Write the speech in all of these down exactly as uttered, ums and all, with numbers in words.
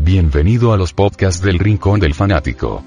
Bienvenido a los podcasts del Rincón del Fanático.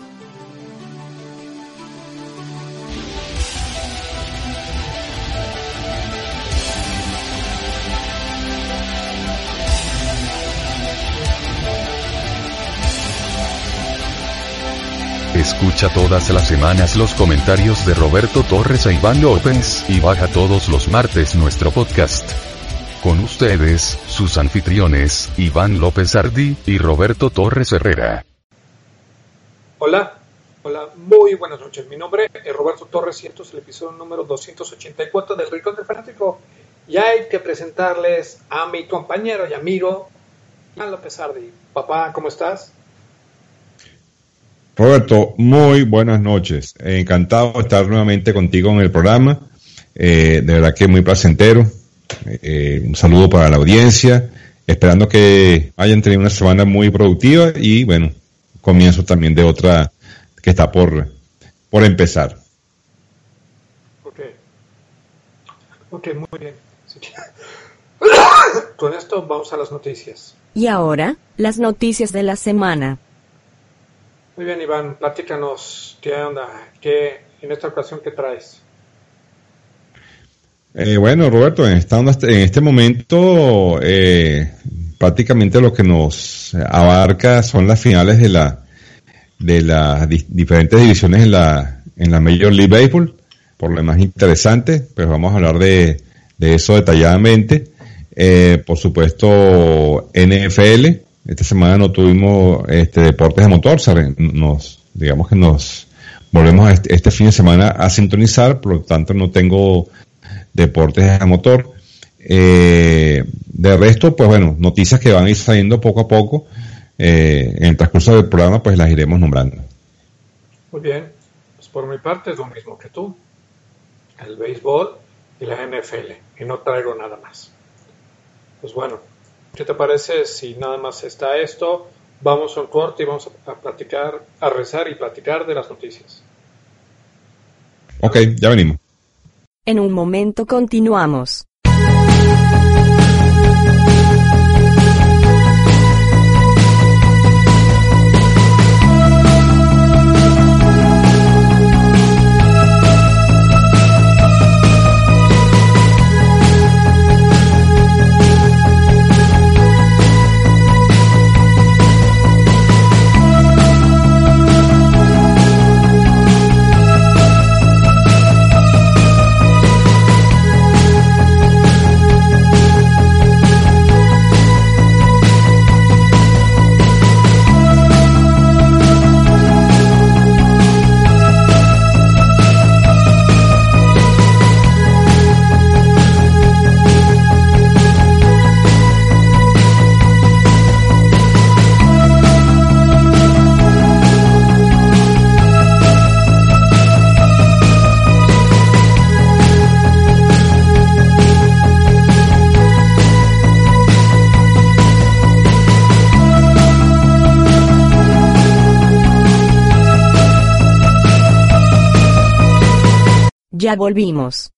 Escucha todas las semanas los comentarios de Roberto Torres e Iván López, y baja todos los martes nuestro podcast. Con ustedes, sus anfitriones, Iván López Ardi y Roberto Torres Herrera. Hola, hola, muy buenas noches. Mi nombre es Roberto Torres y esto es el episodio número doscientos ochenta y cuatro del Rincón del Fanático. Y hay que presentarles a mi compañero y amigo, Iván López Ardi. Papá, ¿cómo estás? Roberto, muy buenas noches. Encantado de estar nuevamente contigo en el programa. Eh, de verdad que muy placentero. Eh, un saludo para la audiencia. Esperando que hayan tenido una semana muy productiva y, bueno, comienzo también de otra que está por, por empezar. Ok. Ok, muy bien. Con esto vamos a las noticias. Y ahora, las noticias de la semana. Muy bien, Iván, platícanos qué onda, qué, en esta ocasión, ¿qué traes? Eh, bueno, Roberto, en, esta, en este momento eh, prácticamente lo que nos abarca son las finales de la de las di- diferentes divisiones en la en la Major League Baseball, por lo más interesante, pues vamos a hablar de, de eso detalladamente. Eh, por supuesto, N F L. Esta semana no tuvimos este deportes de motor, nos, digamos que nos volvemos a este, este fin de semana a sintonizar, por lo tanto no tengo deportes de motor. Eh, de resto, pues bueno, noticias que van a ir saliendo poco a poco, eh, en el transcurso del programa, pues las iremos nombrando. Muy bien, pues por mi parte es lo mismo que tú, el béisbol y la N F L, y no traigo nada más. Pues bueno, ¿qué te parece si nada más está esto? Vamos a un corte y vamos a platicar, a rezar y platicar de las noticias. Ok, ya venimos. En un momento continuamos. Ya volvimos.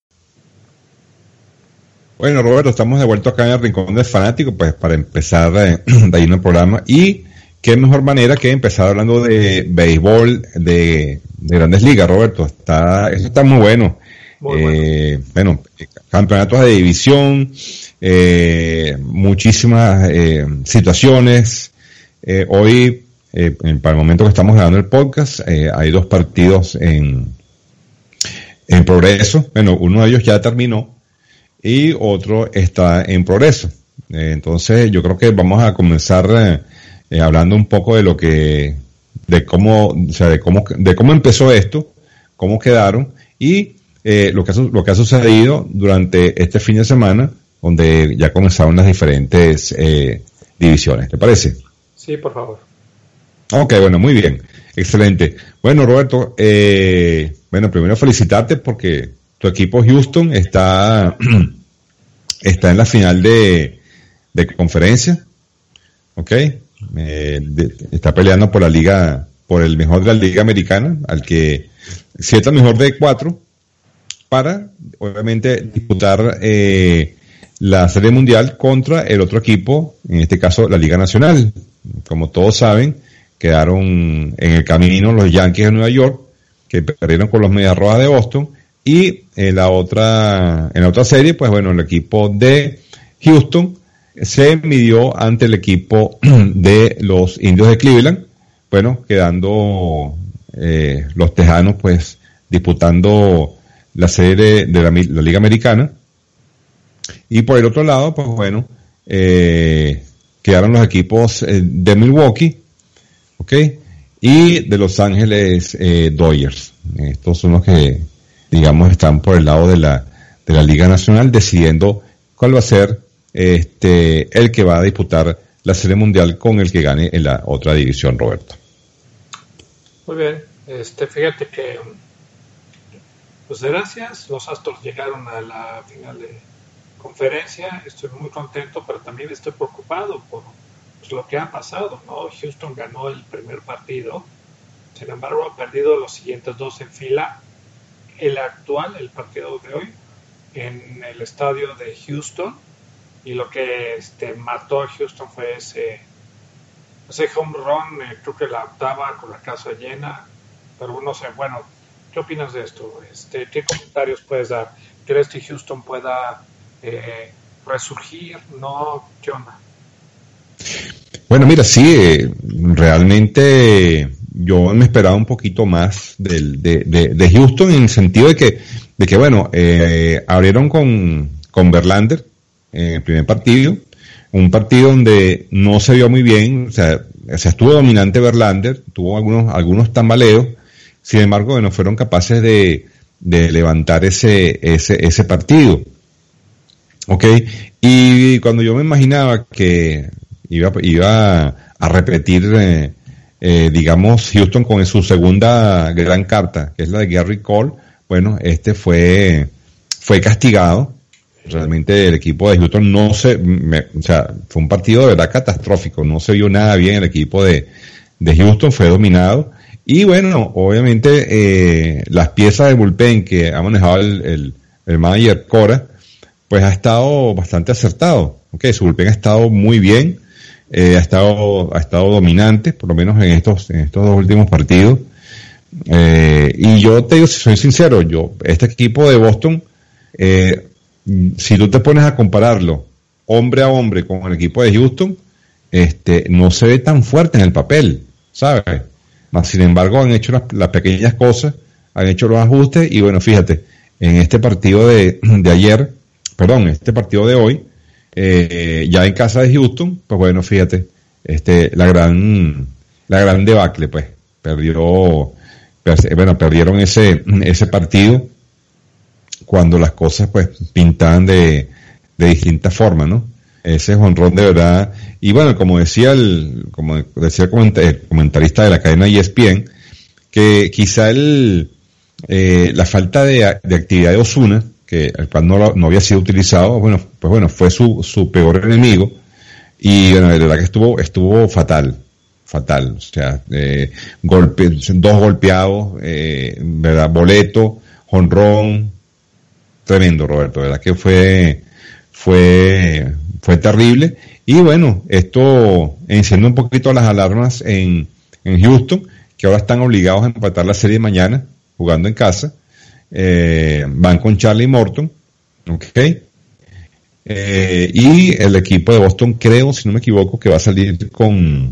Bueno, Roberto, estamos de vuelta acá en el Rincón del Fanático, pues para empezar eh, de ahí en el programa. Y qué mejor manera que empezar hablando de béisbol, de, de Grandes Ligas, Roberto. Está, eso está muy bueno. Muy eh, bueno. bueno, campeonatos de división, eh, muchísimas eh, situaciones. Eh, hoy, eh, para el momento que estamos grabando el podcast, eh, hay dos partidos en en progreso. Bueno, uno de ellos ya terminó y otro está en progreso. Eh, entonces, yo creo que vamos a comenzar eh, eh, hablando un poco de lo que, de cómo, o sea, de cómo, de cómo empezó esto, cómo quedaron y eh, lo que ha, lo que ha sucedido durante este fin de semana, donde ya comenzaron las diferentes eh, divisiones. ¿Te parece? Sí, por favor. Ok, bueno, muy bien. Excelente. Bueno, Roberto, eh, bueno, primero felicitarte porque tu equipo Houston está, está en la final de, de conferencia, ¿ok? Eh, de, está peleando por la liga, por el mejor de la liga americana, al que, si es el mejor de cuatro, para, obviamente, disputar eh, la Serie Mundial contra el otro equipo, en este caso la Liga Nacional. como todos saben, quedaron en el camino los Yankees de Nueva York, que perdieron con los Medias Rojas de Boston, y en la otra, en la otra serie, pues bueno, el equipo de Houston se midió ante el equipo de los Indios de Cleveland, bueno, quedando eh, los Tejanos pues disputando la serie de la, la Liga Americana, y por el otro lado, pues bueno, eh, quedaron los equipos eh, de Milwaukee, ¿ok? Y de Los Ángeles eh, Dodgers. Estos son los que, digamos, están por el lado de la de la Liga Nacional decidiendo cuál va a ser este el que va a disputar la Serie Mundial con el que gane en la otra división, Roberto. Muy bien, este, fíjate que pues gracias, los Astros llegaron a la final de conferencia, estoy muy contento, pero también estoy preocupado por pues, lo que ha pasado, ¿no? Houston ganó el primer partido, sin embargo ha perdido los siguientes dos en fila. El actual, el partido de hoy, en el estadio de Houston, y lo que este, mató a Houston fue ese, ese home run, eh, creo que la octava con la casa llena, pero no sé, bueno, ¿qué opinas de esto? Este, ¿qué comentarios puedes dar? ¿Crees que Houston pueda eh, resurgir? ¿No? ¿Qué onda? Bueno, mira, sí, eh, realmente yo me esperaba un poquito más del, de, de, de Houston en el sentido de que, de que bueno, eh, abrieron con, con Verlander en el primer partido, un partido donde no se vio muy bien, o sea, o sea estuvo dominante Verlander, tuvo algunos, algunos tambaleos, sin embargo, bueno, fueron capaces de, de levantar ese, ese, ese partido. ¿Ok? Y cuando yo me imaginaba que iba, iba a repetir, eh, eh, digamos, Houston con su segunda gran carta, que es la de Gary Cole, bueno, este fue, fue castigado. Realmente el equipo de Houston no se, me, o sea, fue un partido de verdad catastrófico, no se vio nada bien el equipo de, de Houston, fue dominado. Y bueno, obviamente, eh, las piezas de bullpen que ha manejado el, el, el manager Cora, pues ha estado bastante acertado. Okay, su bullpen ha estado muy bien, eh, ha estado, ha estado dominante, por lo menos en estos, en estos dos últimos partidos. Eh, y yo te digo, si soy sincero, yo, este equipo de Boston, eh, si tú te pones a compararlo hombre a hombre con el equipo de Houston, este, no se ve tan fuerte en el papel, ¿sabes? Mas, sin embargo, han hecho las, las pequeñas cosas, han hecho los ajustes, y bueno, fíjate, en este partido de, de ayer, perdón, este partido de hoy, eh, ya en casa de Houston, pues bueno, fíjate, este, la gran, la gran debacle, pues, perdió, per, bueno, perdieron ese, ese partido cuando las cosas, pues, pintaban de, de distinta forma, ¿no? Ese jonrón de verdad, y bueno, como decía el, como decía el comentarista de la cadena E S P N, que quizá el, eh, la falta de, de actividad de Ozuna, que el cual no, no había sido utilizado, bueno, pues bueno, fue su, su peor enemigo, y bueno, de verdad que estuvo, estuvo fatal, fatal, o sea, eh, golpe, dos golpeados, eh, verdad, boleto, jonrón, tremendo, Roberto, verdad que fue, fue, fue terrible. Y bueno, esto enciende un poquito las alarmas en, en Houston, que ahora están obligados a empatar la serie de mañana, jugando en casa. Eh, van con Charlie Morton, ok. Eh, y el equipo de Boston, creo, si no me equivoco, que va a salir con,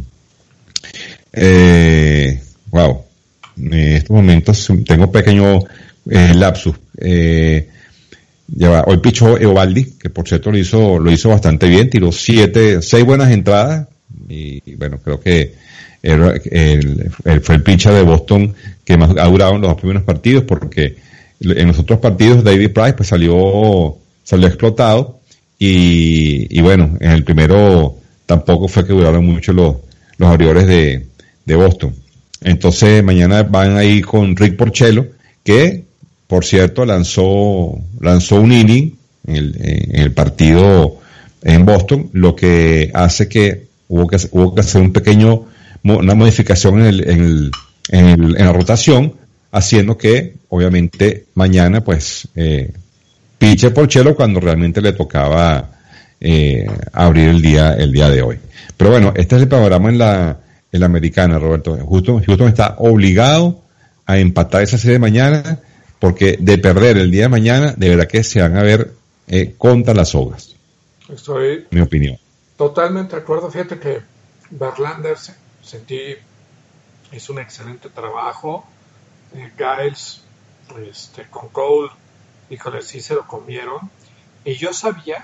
eh, wow, en estos momentos tengo pequeño eh, lapsus. Eh, Lleva, hoy pichó Eovaldi, que por cierto lo hizo, lo hizo bastante bien, tiró siete, seis buenas entradas, y, y bueno, creo que el, el, el, fue el pitcher de Boston que más ha durado en los dos primeros partidos, porque en los otros partidos David Price pues salió, salió explotado, y, y bueno, en el primero tampoco fue que duraron mucho los, los abridores de, de Boston. Entonces mañana van a ir con Rick Porcello, que por cierto, lanzó, lanzó un inning en el, en el partido en Boston, lo que hace que hubo que, hubo que hacer un pequeño, una modificación en el, en el, en el, en la rotación, haciendo que, obviamente, mañana, pues, eh, piche Porcello cuando realmente le tocaba, eh, abrir el día, el día de hoy. Pero bueno, este es el panorama en la, en la americana, Roberto. Houston, Houston está obligado a empatar esa serie de mañana, porque de perder el día de mañana, de verdad que se van a ver eh, contra las sogas. Estoy mi opinión. Totalmente de acuerdo. Fíjate que Verlander sentí hizo un excelente trabajo. Eh, Giles este, con Cole, híjole, sí se lo comieron. Y yo sabía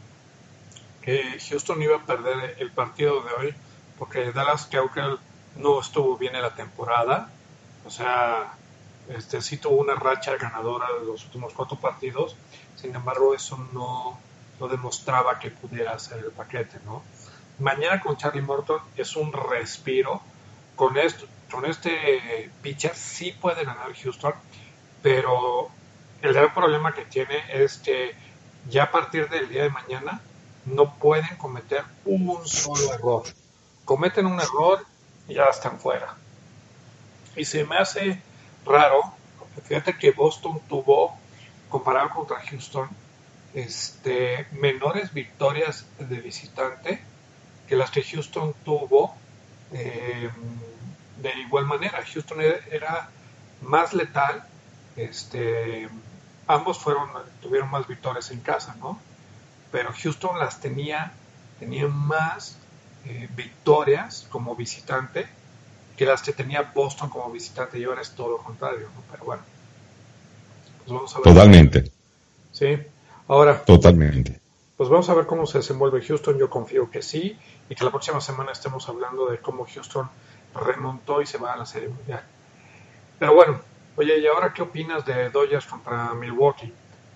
que Houston iba a perder el partido de hoy, porque Dallas Keuchel no estuvo bien en la temporada. O sea, este sí tuvo una racha ganadora de los últimos cuatro partidos. Sin embargo, eso no, no demostraba que pudiera hacer el paquete, ¿no? Mañana con Charlie Morton es un respiro. Con esto, con este pitcher sí puede ganar Houston, pero el gran problema que tiene es que ya a partir del día de mañana no pueden cometer un solo error. Cometen un error y ya están fuera. Y se me hace raro, porque fíjate que Boston tuvo, comparado contra Houston, este, menores victorias de visitante que las que Houston tuvo eh, de igual manera. Houston era más letal, este, ambos fueron tuvieron más victorias en casa, ¿no? Pero Houston las tenía, tenía más eh, victorias como visitante que las que tenía Boston como visitante, y ahora es todo lo contrario, ¿no? Pero bueno, pues vamos a ver. Totalmente. Sí, ahora. Totalmente. Pues vamos a ver cómo se desenvuelve Houston. Yo confío que sí, y que la próxima semana estemos hablando de cómo Houston remontó y se va a la Serie Mundial. Pero bueno, oye, ¿y ahora qué opinas de Dodgers contra Milwaukee?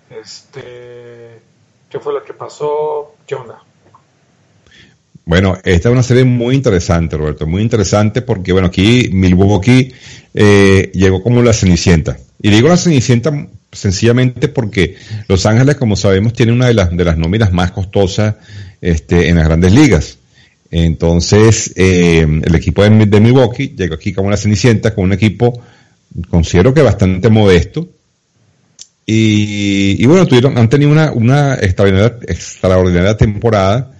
Este, ¿qué fue lo que pasó? ¿Qué onda? Bueno, esta es una serie muy interesante, Roberto, muy interesante porque, bueno, aquí Milwaukee eh, llegó como la Cenicienta. Y digo la Cenicienta sencillamente porque Los Ángeles, como sabemos, tiene una de las de las nóminas más costosas este, en las grandes ligas. Entonces, eh, el equipo de, de Milwaukee llegó aquí como la Cenicienta, con un equipo, considero que bastante modesto. Y, y bueno, tuvieron, han tenido una, una extraordinaria, extraordinaria temporada.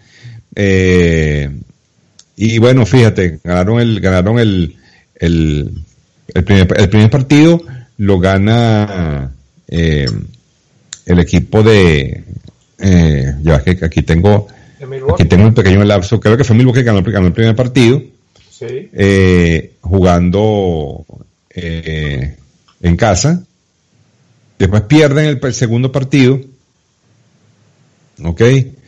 Eh, y bueno, fíjate, ganaron el, ganaron el, el, el primer, el primer partido lo gana eh, el equipo de, eh, ya que aquí tengo, aquí tengo un pequeño lapso, creo que fue Milwaukee que ganó, ganó el primer partido, sí. eh, jugando eh, en casa, después pierden el, el segundo partido, ok.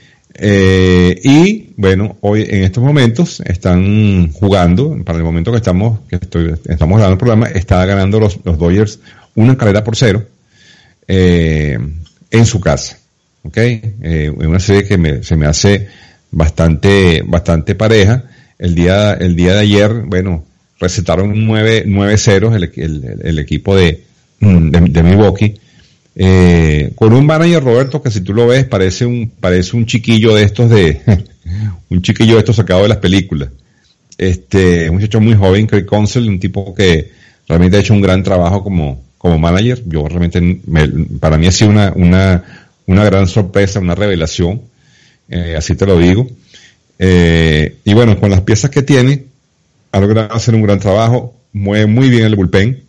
Eh, y bueno, hoy en estos momentos están jugando, para el momento que estamos que estoy, estamos grabando el programa, está ganando los, los Dodgers una carrera por cero eh, en su casa, ¿ok? Eh, una serie que me, se me hace bastante bastante pareja. El día el día de ayer, bueno, recetaron nueve ceros el, el, el equipo de, de, de Milwaukee. Eh, con un manager, Roberto, que si tú lo ves parece un parece un chiquillo de estos de un chiquillo de estos sacado de las películas. Este, un muchacho muy joven, Craig Counsell, un tipo que realmente ha hecho un gran trabajo como como manager. Yo realmente me, para mí ha sido una una una gran sorpresa, una revelación, eh, así te lo digo. Eh, y bueno, con las piezas que tiene, ha logrado hacer un gran trabajo, mueve muy bien el bullpen,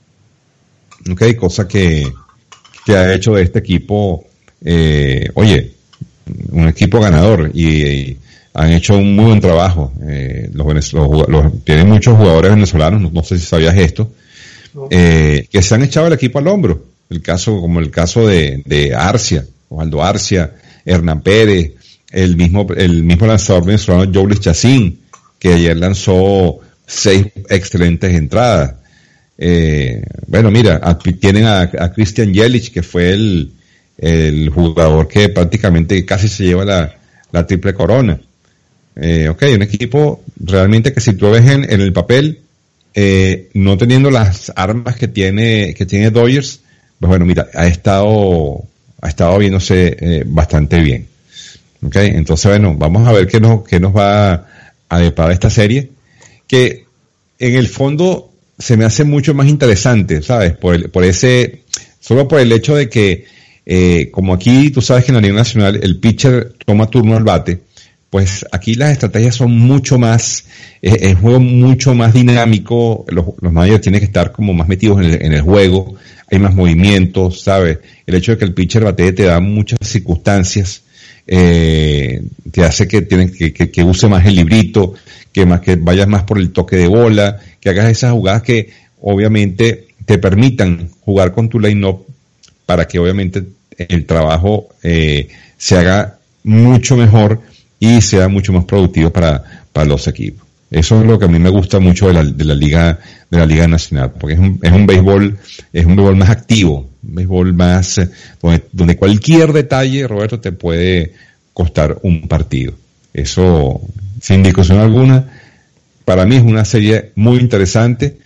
okay, cosa que que ha hecho de este equipo, eh, oye, un equipo ganador, y, y han hecho un muy buen trabajo. Eh, los, los, los, tienen muchos jugadores venezolanos, no, no sé si sabías esto, eh, que se han echado el equipo al hombro. El caso, como el caso de, de Arcia, Osvaldo Arcia, Hernán Pérez, el mismo, el mismo lanzador venezolano Jhoulys Chacín, que ayer lanzó seis excelentes entradas. Eh, bueno, mira, a, tienen a, a Christian Yelich, que fue el, el jugador que prácticamente casi se lleva la, la triple corona. Eh, ok, un equipo realmente que si tú ves en, en el papel, eh, no teniendo las armas que tiene, que tiene Dodgers, pues bueno, mira, ha estado, ha estado viéndose eh, bastante bien. Ok, entonces bueno, vamos a ver qué nos, qué nos va a deparar esta serie, que en el fondo se me hace mucho más interesante, ¿sabes? Por el, por ese, solo por el hecho de que eh, como aquí tú sabes que en la Liga Nacional el pitcher toma turno al bate, pues aquí las estrategias son mucho más, es eh, un juego mucho más dinámico, los, los managers tienen que estar como más metidos en el, en el juego, hay más movimientos, ¿sabes? El hecho de que el pitcher batee te da muchas circunstancias, eh, te hace que, tienen, que, que, que use más el librito, que más que vayas más por el toque de bola, que hagas esas jugadas que obviamente te permitan jugar con tu line-up para que obviamente el trabajo eh, se haga mucho mejor y sea mucho más productivo para, para los equipos. Eso es lo que a mí me gusta mucho de la, de la liga, de la liga nacional, porque es un, es un béisbol, es un béisbol más activo, un béisbol más, eh, donde, donde cualquier detalle, Roberto, te puede costar un partido. Eso, sin discusión alguna, para mí es una serie muy interesante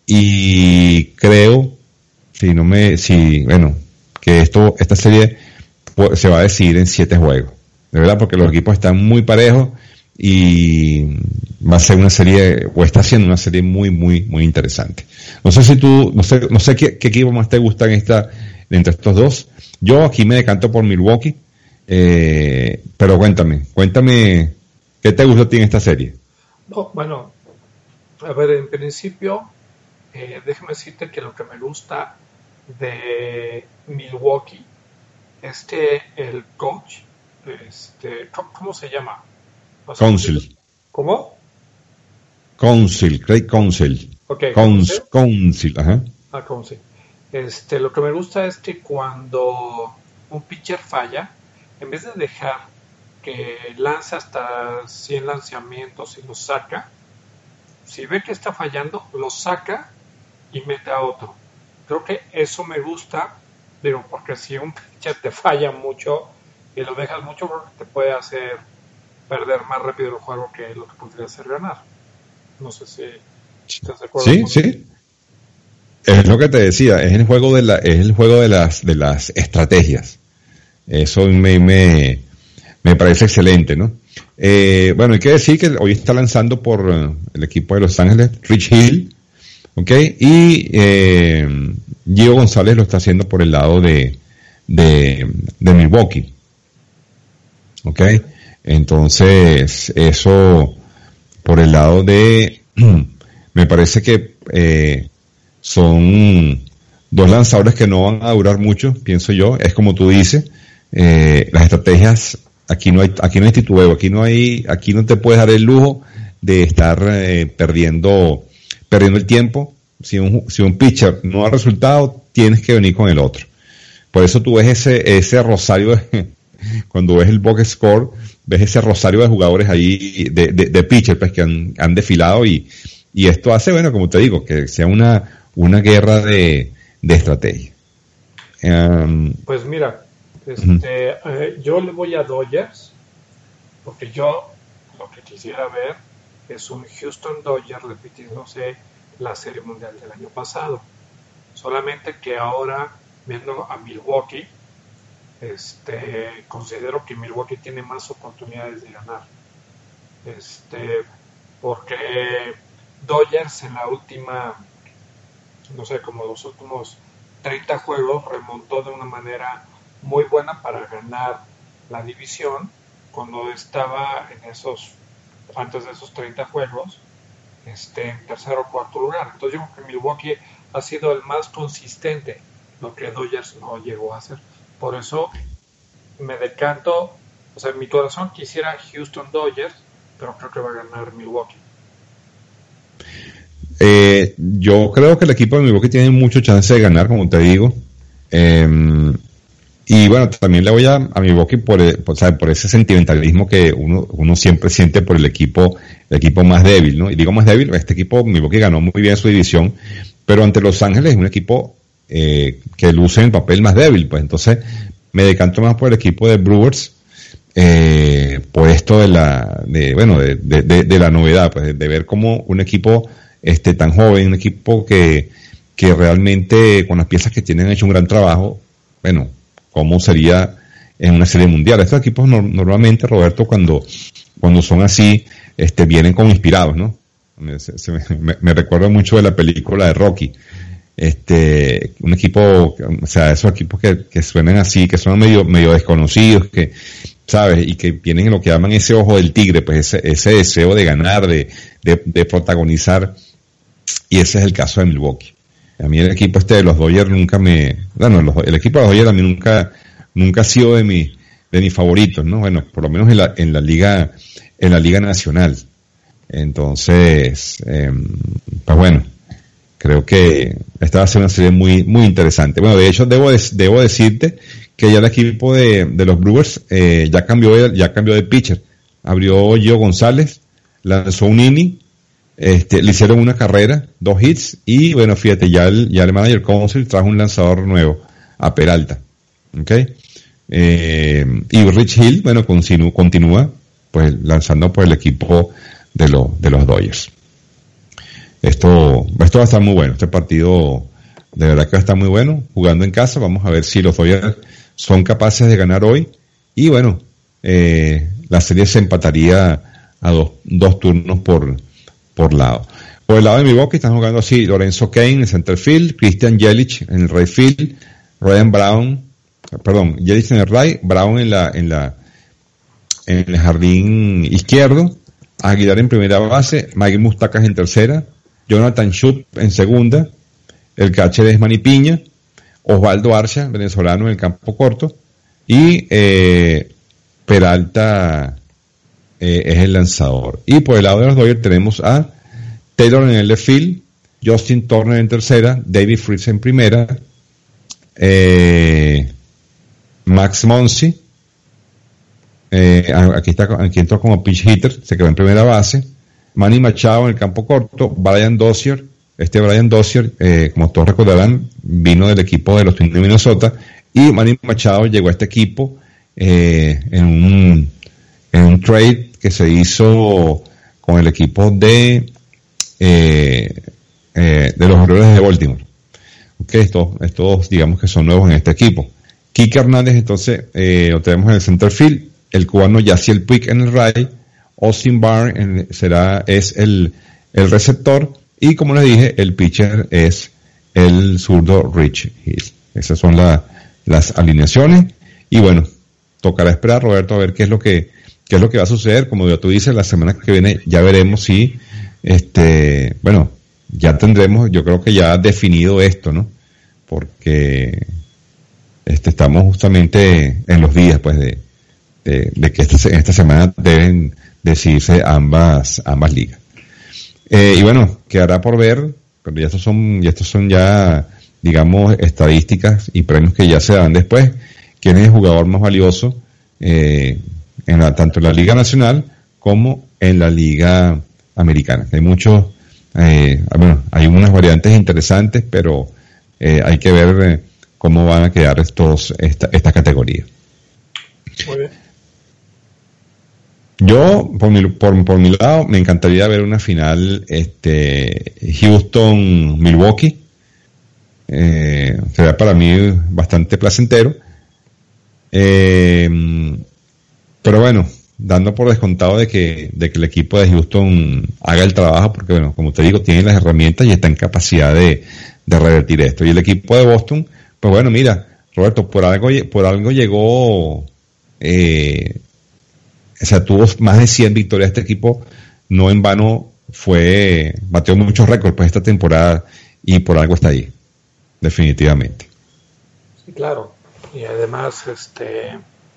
y creo, si no me, si, bueno, que esto, esta serie se va a decidir en siete juegos. De verdad, porque los equipos están muy parejos y va a ser una serie, o está siendo una serie muy, muy, muy interesante. No sé si tú, no sé, no sé qué, qué equipo más te gusta en esta, entre estos dos. Yo aquí me decanto por Milwaukee, eh, pero cuéntame, cuéntame, ¿qué te gusta a ti en esta serie? No, bueno, a ver, en principio, eh, déjame decirte que lo que me gusta de Milwaukee es que el coach, este, ¿cómo se llama? O sea, Council. ¿Cómo? Council, Craig Council. Okay, Council, Council, ajá. Ah, Council. Este, lo que me gusta es que cuando un pitcher falla, en vez de dejar que lanza hasta cien lanzamientos y los saca, si ve que está fallando, lo saca y mete a otro. Creo que eso me gusta, digo, porque si un pitcher te falla mucho y lo dejas mucho, creo que te puede hacer perder más rápido el juego que lo que podría hacer ganar. No sé si estás de acuerdo. Sí, sí. Es lo que te decía, es el juego de la, es el juego de las, de las estrategias. Eso me, me, me parece excelente, ¿no? Eh, bueno, hay que decir que hoy está lanzando por uh, el equipo de Los Ángeles, Rich Hill, ¿ok? Y eh, Gio González lo está haciendo por el lado de, de, de Milwaukee, ¿ok? Entonces, eso por el lado de, me parece que eh, son dos lanzadores que no van a durar mucho, pienso yo. Es como tú dices, eh, las estrategias, aquí no hay, aquí no hay titubeo, aquí no hay, aquí no te puedes dar el lujo de estar eh, perdiendo, perdiendo el tiempo. Si un, si un pitcher no da resultado, tienes que venir con el otro. Por eso tú ves ese, ese rosario de, cuando ves el box score, ves ese rosario de jugadores ahí, de, de, de pitchers, pues, que han, han desfilado y, y esto hace, bueno, como te digo, que sea una, una guerra de, de estrategia. Um, pues mira, este, uh-huh. eh, yo le voy a Dodgers, porque yo lo que quisiera ver es un Houston Dodgers repitiéndose la Serie Mundial del año pasado. Solamente que ahora, viendo a Milwaukee, este, considero que Milwaukee tiene más oportunidades de ganar. Este, porque Dodgers en la última, no sé, como los últimos treinta juegos remontó de una manera muy buena para ganar la división cuando estaba en esos, antes de esos treinta juegos, este, en tercer o cuarto lugar. Entonces yo creo que Milwaukee ha sido el más consistente, lo que Dodgers no llegó a hacer. Por eso me decanto, o sea, en mi corazón quisiera Houston Dodgers, pero creo que va a ganar Milwaukee. Eh, yo creo que el equipo de Milwaukee tiene mucho chance de ganar, como te digo. Eh, y bueno, también le voy a, a Milwaukee por, el, por, ¿sabes? por ese sentimentalismo que uno, uno siempre siente por el equipo, el equipo más débil, ¿no? Y digo más débil, este equipo, Milwaukee ganó muy bien su división, pero ante Los Ángeles es un equipo eh, que luce en el papel más débil, pues entonces me decanto más por el equipo de Brewers, eh, por esto de la, de, bueno, de, de, de, de la novedad, pues de ver cómo un equipo este tan joven, un equipo que, que realmente con las piezas que tienen han hecho un gran trabajo, bueno, cómo sería en una serie mundial. Estos equipos no, normalmente, Roberto, cuando, cuando son así, este, vienen como inspirados, ¿no? Me, se, me, me recuerda mucho de la película de Rocky. este, un equipo, o sea, esos equipos que, que suenan así, que son medio, medio desconocidos, que, ¿sabes? Y que tienen lo que llaman ese ojo del tigre, pues ese, ese deseo de ganar, de, de, de protagonizar, y ese es el caso de Milwaukee. A mí el equipo este de los Dodgers nunca me, bueno, los, el equipo de los Dodgers a mí nunca, nunca ha sido de mi, de mis favoritos, ¿no? Bueno, por lo menos en la, en la liga, en la liga nacional. Entonces, eh, pues bueno, creo que esta va a ser una serie muy, muy interesante. Bueno, de hecho, debo, de, debo decirte que ya el equipo de, de los Brewers, eh, ya cambió, de, ya cambió de pitcher. Abrió Gio González, lanzó un inning, este, le hicieron una carrera, dos hits, y bueno, fíjate, ya el, ya el manager Council trajo un lanzador nuevo, a Peralta. ¿Ok? Eh, y Rich Hill, bueno, continu, continúa, pues, lanzando por el equipo de, lo, de los Dodgers. Esto, esto va a estar muy bueno, este partido de verdad que va a estar muy bueno, jugando en casa. Vamos a ver si los Dodgers son capaces de ganar hoy, y bueno, eh, la serie se empataría a dos, dos turnos por, por lado. Por el lado de Milwaukee están jugando así: Lorenzo Kane en el center field, Christian Yelich en el right field, Ryan Brown, perdón, Yelich en el right, Brown en la, en la, en el jardín izquierdo, Aguilar en primera base, Mike Moustakas en tercera, Jonathan Schultz en segunda, el catcher es Manny Piña, Osvaldo Arcia, venezolano, en el campo corto, y eh, Peralta eh, es el lanzador. Y por el lado de los Dodgers tenemos a Taylor en el left field, Justin Turner en tercera, David Fritz en primera, eh, Max Muncy, eh, aquí está, aquí entró como pitch hitter, se quedó en primera base, Manny Machado en el campo corto, Brian Dozier, este Brian Dozier, eh, como todos recordarán, vino del equipo de los Twins de Minnesota, y Manny Machado llegó a este equipo eh, en un en un trade que se hizo con el equipo de eh, eh, de los Orioles de Baltimore. Okay, estos, estos digamos que son nuevos en este equipo. Kike Hernández, entonces, eh, lo tenemos en el center field, el cubano Yasiel Puig en el right, Austin Barnes en, será, es el, el receptor, y como les dije, el pitcher es el zurdo Rich Hill. Esas son la, las alineaciones, y bueno, tocará esperar, Roberto, a ver qué es lo que, qué es lo que va a suceder. Como ya tú dices, la semana que viene ya veremos si, este, bueno, ya tendremos, yo creo que ya definido esto, ¿no? Porque, este, estamos justamente en los días, pues, de, de, de que esta, esta semana deben decidirse ambas, ambas ligas. Eh, y bueno, quedará por ver, pero ya estos son, ya estos son ya, digamos, estadísticas y premios que ya se dan después. ¿Quién es el jugador más valioso, eh, en la, tanto en la Liga Nacional como en la Liga Americana? Hay muchos, eh, bueno, hay unas variantes interesantes, pero eh, hay que ver eh, cómo van a quedar estos, esta, esta categoría. Muy bien. Yo, por mi, por, por mi lado, me encantaría ver una final, este, Houston-Milwaukee. Eh, sería para mí bastante placentero. Eh, pero bueno, dando por descontado de que, de que el equipo de Houston haga el trabajo, porque bueno, como te digo, tienen las herramientas y está en capacidad de, de revertir esto. Y el equipo de Boston, pues bueno, mira, Roberto, por algo, por algo llegó, eh, o sea, tuvo más de cien victorias este equipo, no en vano fue, batió muchos récords pues esta temporada, y por algo está ahí, definitivamente. Sí, claro, y además, este,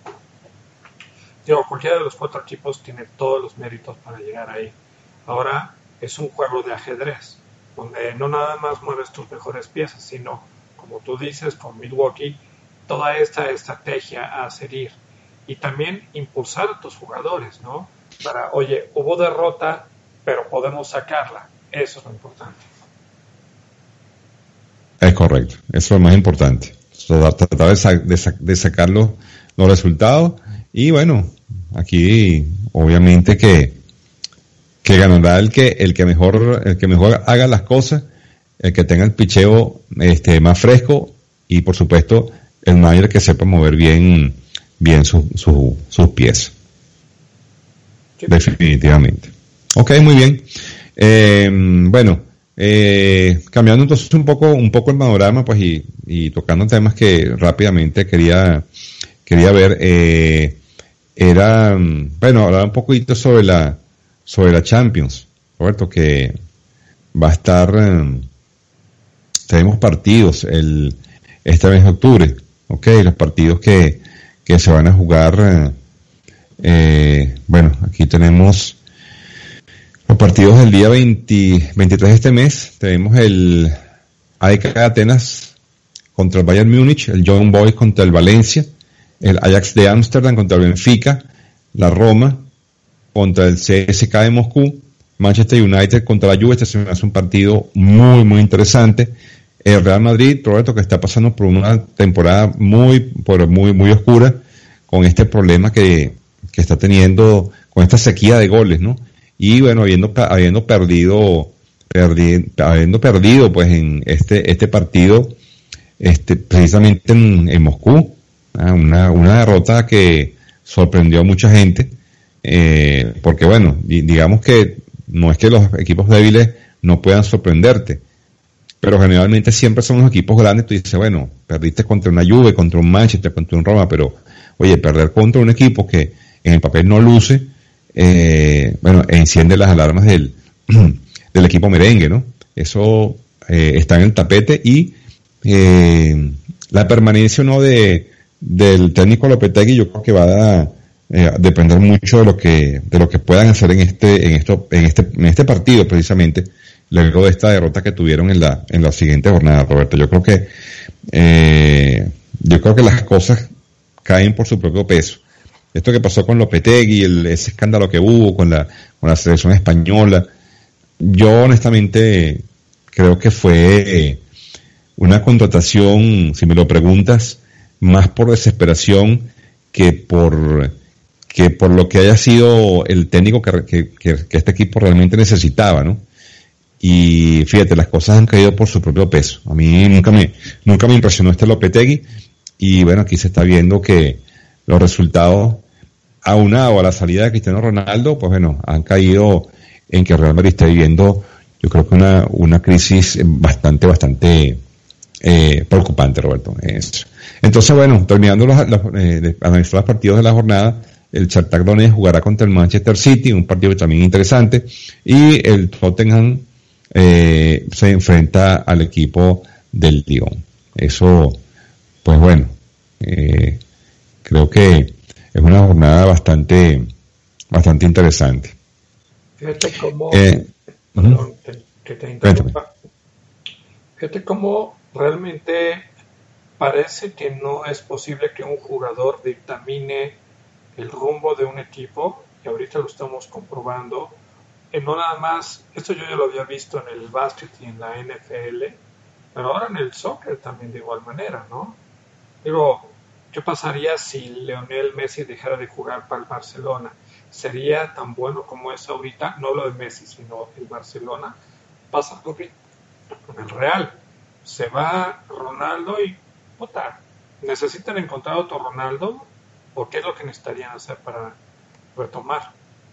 digo, cualquiera de los cuatro equipos tiene todos los méritos para llegar ahí. Ahora es un juego de ajedrez, donde no nada más mueves tus mejores piezas, sino, como tú dices, con Milwaukee, toda esta estrategia a seguir. Y también impulsar a tus jugadores, ¿no? Para, oye, hubo derrota, pero podemos sacarla. Eso es lo importante. Es correcto, eso es lo más importante. Tratar de, sa- de, sa- de sacar los, los resultados. Y bueno, aquí obviamente que, que ganará el que, el que mejor, el que mejor haga las cosas, el que tenga el picheo este, más fresco, y por supuesto el manager que sepa mover bien bien su, su, sus pies. Sí. Definitivamente. Ok, muy bien. Eh, bueno, eh, cambiando entonces un poco, un poco el panorama, pues, y, y tocando temas que rápidamente quería, quería ver, eh, era, bueno, hablar un poquito sobre la, sobre la Champions, Roberto, que va a estar, eh, tenemos partidos el, este mes de octubre, ok, los partidos que, que se van a jugar, eh, eh, bueno, aquí tenemos los partidos del día veinte, veintitrés de este mes. Tenemos el A E K de Atenas contra el Bayern Múnich, el Young Boys contra el Valencia, el Ajax de Ámsterdam contra el Benfica, la Roma contra el C S K de Moscú, Manchester United contra la Juve. Este se me hace un partido muy, muy interesante. El Real Madrid, Roberto, que está pasando por una temporada muy, por muy, muy oscura, con este problema que, que está teniendo, con esta sequía de goles, ¿no? Y bueno, habiendo, habiendo perdido, perdi, habiendo perdido, pues, en este, este partido, este, precisamente en, en Moscú, ¿ah? una, una derrota que sorprendió a mucha gente, eh, porque bueno, digamos que no es que los equipos débiles no puedan sorprenderte, pero generalmente siempre son los equipos grandes. Tú dices, bueno, perdiste contra una Juve, contra un Manchester, contra un Roma, pero oye, perder contra un equipo que en el papel no luce, eh, bueno, enciende las alarmas del, del equipo merengue, ¿no? Eso eh, está en el tapete, y eh, la permanencia o no de del técnico Lopetegui, yo creo que va a eh, depender mucho de lo que de lo que puedan hacer en este en esto en este en este partido, precisamente luego de esta derrota que tuvieron en la en la siguiente jornada, Roberto. Yo creo que eh, yo creo que las cosas caen por su propio peso. Esto que pasó con Lopetegui, el, ese escándalo que hubo con la con la selección española, yo honestamente creo que fue eh, una contratación, si me lo preguntas, más por desesperación que por que por lo que haya sido el técnico que, que, que, que este equipo realmente necesitaba, ¿no? Y fíjate, las cosas han caído por su propio peso. A mí nunca me nunca me impresionó este Lopetegui, y bueno, aquí se está viendo que los resultados, aunado a la salida de Cristiano Ronaldo, pues bueno, han caído en que Real Madrid está viviendo, yo creo que una una crisis bastante bastante eh, preocupante, Roberto. Eso. Entonces, bueno, terminando los, los, eh, de analizar los partidos de la jornada, el Shakhtar Donetsk jugará contra el Manchester City, un partido también interesante, y el Tottenham eh, se enfrenta al equipo del Lyon. Eso, pues bueno, eh, creo que es una jornada bastante, bastante interesante. Fíjate cómo, eh, perdón, uh-huh. te, que te interrumpa. Fíjate cómo realmente parece que no es posible que un jugador dictamine el rumbo de un equipo, y ahorita lo estamos comprobando. Y no nada más, esto yo ya lo había visto en el básquet y en la N F L, pero ahora en el soccer también de igual manera, ¿no? Digo, ¿qué pasaría si Lionel Messi dejara de jugar para el Barcelona? ¿Sería tan bueno como es ahorita? No lo de Messi, sino el Barcelona. Pasa lo que con el Real. Se va Ronaldo y, puta, ¿necesitan encontrar otro Ronaldo? ¿O qué es lo que necesitarían hacer para retomar?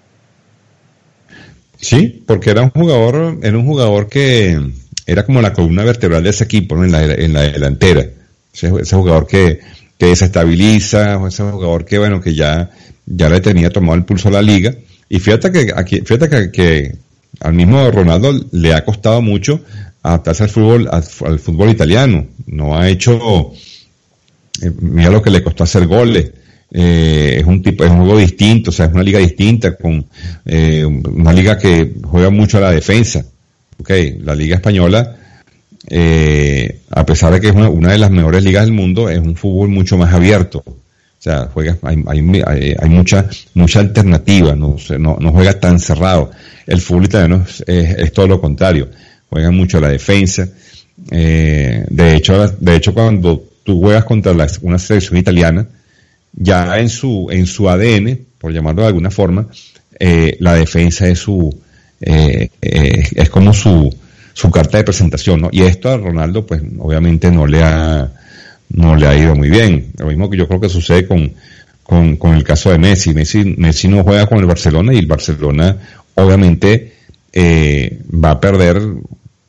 Sí, porque era un jugador, era un jugador que era como la columna vertebral de ese equipo, ¿no? en la en la delantera. Ese, ese jugador que, que desestabiliza, ese jugador que bueno, que ya, ya le tenía tomado el pulso a la liga. Y fíjate que aquí, fíjate que, que al mismo Ronaldo le ha costado mucho adaptarse al fútbol, al, al fútbol italiano. No ha hecho, eh, mira lo que le costó hacer goles. Eh, es un tipo, es un juego distinto, o sea, es una liga distinta, con eh, una liga que juega mucho a la defensa. Okay, la liga española, eh, a pesar de que es una, una de las mejores ligas del mundo, es un fútbol mucho más abierto. O sea, juega, hay, hay, hay, hay mucha, mucha alternativa, no, no, no juega tan cerrado. El fútbol italiano es, es, es todo lo contrario, juega mucho a la defensa. Eh, de hecho, de hecho, cuando tú juegas contra la, una selección italiana, ya en su en su A D N, por llamarlo de alguna forma, eh, la defensa es su eh, eh, es como su su carta de presentación, ¿no? Y esto a Ronaldo, pues obviamente no le ha no le ha ido muy bien. Lo mismo que yo creo que sucede con con, con el caso de Messi. Messi Messi no juega con el Barcelona, y el Barcelona obviamente eh, va a perder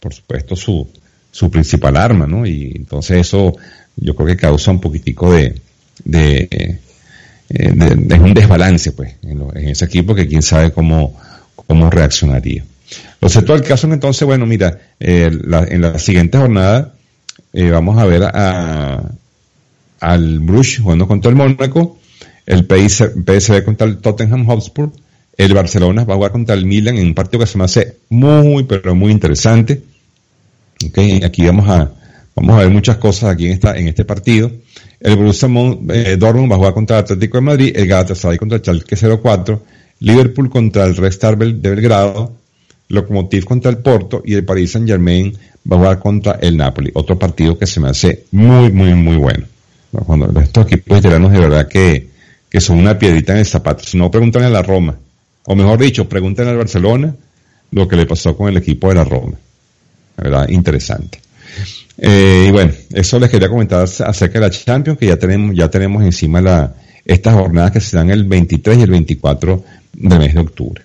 por supuesto, su, su principal arma, ¿no? Y entonces eso yo creo que causa un poquitico de, de, eh, de, de un desbalance, pues, en, lo, en ese equipo que quién sabe cómo, cómo reaccionaría. Lo cierto del caso es que entonces, bueno, mira, eh, la, en la siguiente jornada eh, vamos a ver a, al Bruges jugando contra el Mónaco, el P S V contra el Tottenham Hotspur, el Barcelona va a jugar contra el Milan en un partido que se me hace muy, pero muy interesante. Okay, aquí vamos a vamos a ver muchas cosas aquí en esta en este partido. El Borussia eh, Dortmund va a jugar contra el Atlético de Madrid, el Galatasaray contra el Schalke cero cuatro, Liverpool contra el Red Star de Belgrado, Lokomotiv contra el Porto y el Paris Saint-Germain va a jugar contra el Napoli. Otro partido que se me hace muy, muy, muy bueno. Cuando estos equipos italianos de verdad que, que son una piedrita en el zapato. Si no, preguntan a la Roma. O mejor dicho, pregunten al Barcelona lo que le pasó con el equipo de la Roma. La verdad, interesante. Eh, y bueno, eso les quería comentar acerca de la Champions, que ya tenemos, ya tenemos encima la, estas jornadas que se dan el veintitrés y el veinticuatro del mes de octubre.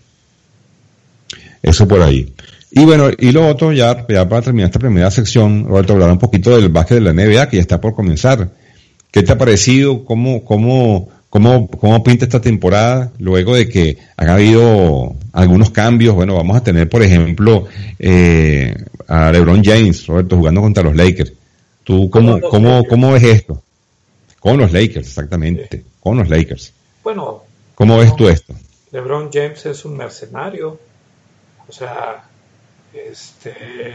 Eso por ahí. Y bueno, y lo otro, ya, ya para terminar esta primera sección, Roberto, hablar un poquito del básquet de la N B A, que ya está por comenzar. ¿Qué te ha parecido? ¿Cómo, cómo, cómo, cómo pinta esta temporada? Luego de que han habido algunos cambios. Bueno, vamos a tener, por ejemplo, eh, a LeBron James, Roberto, jugando contra los Lakers. ¿Tú cómo, cómo, cómo ves esto? Con los Lakers, exactamente. Sí. Con los Lakers. Bueno. ¿Cómo ves tú esto? LeBron James es un mercenario. O sea, este,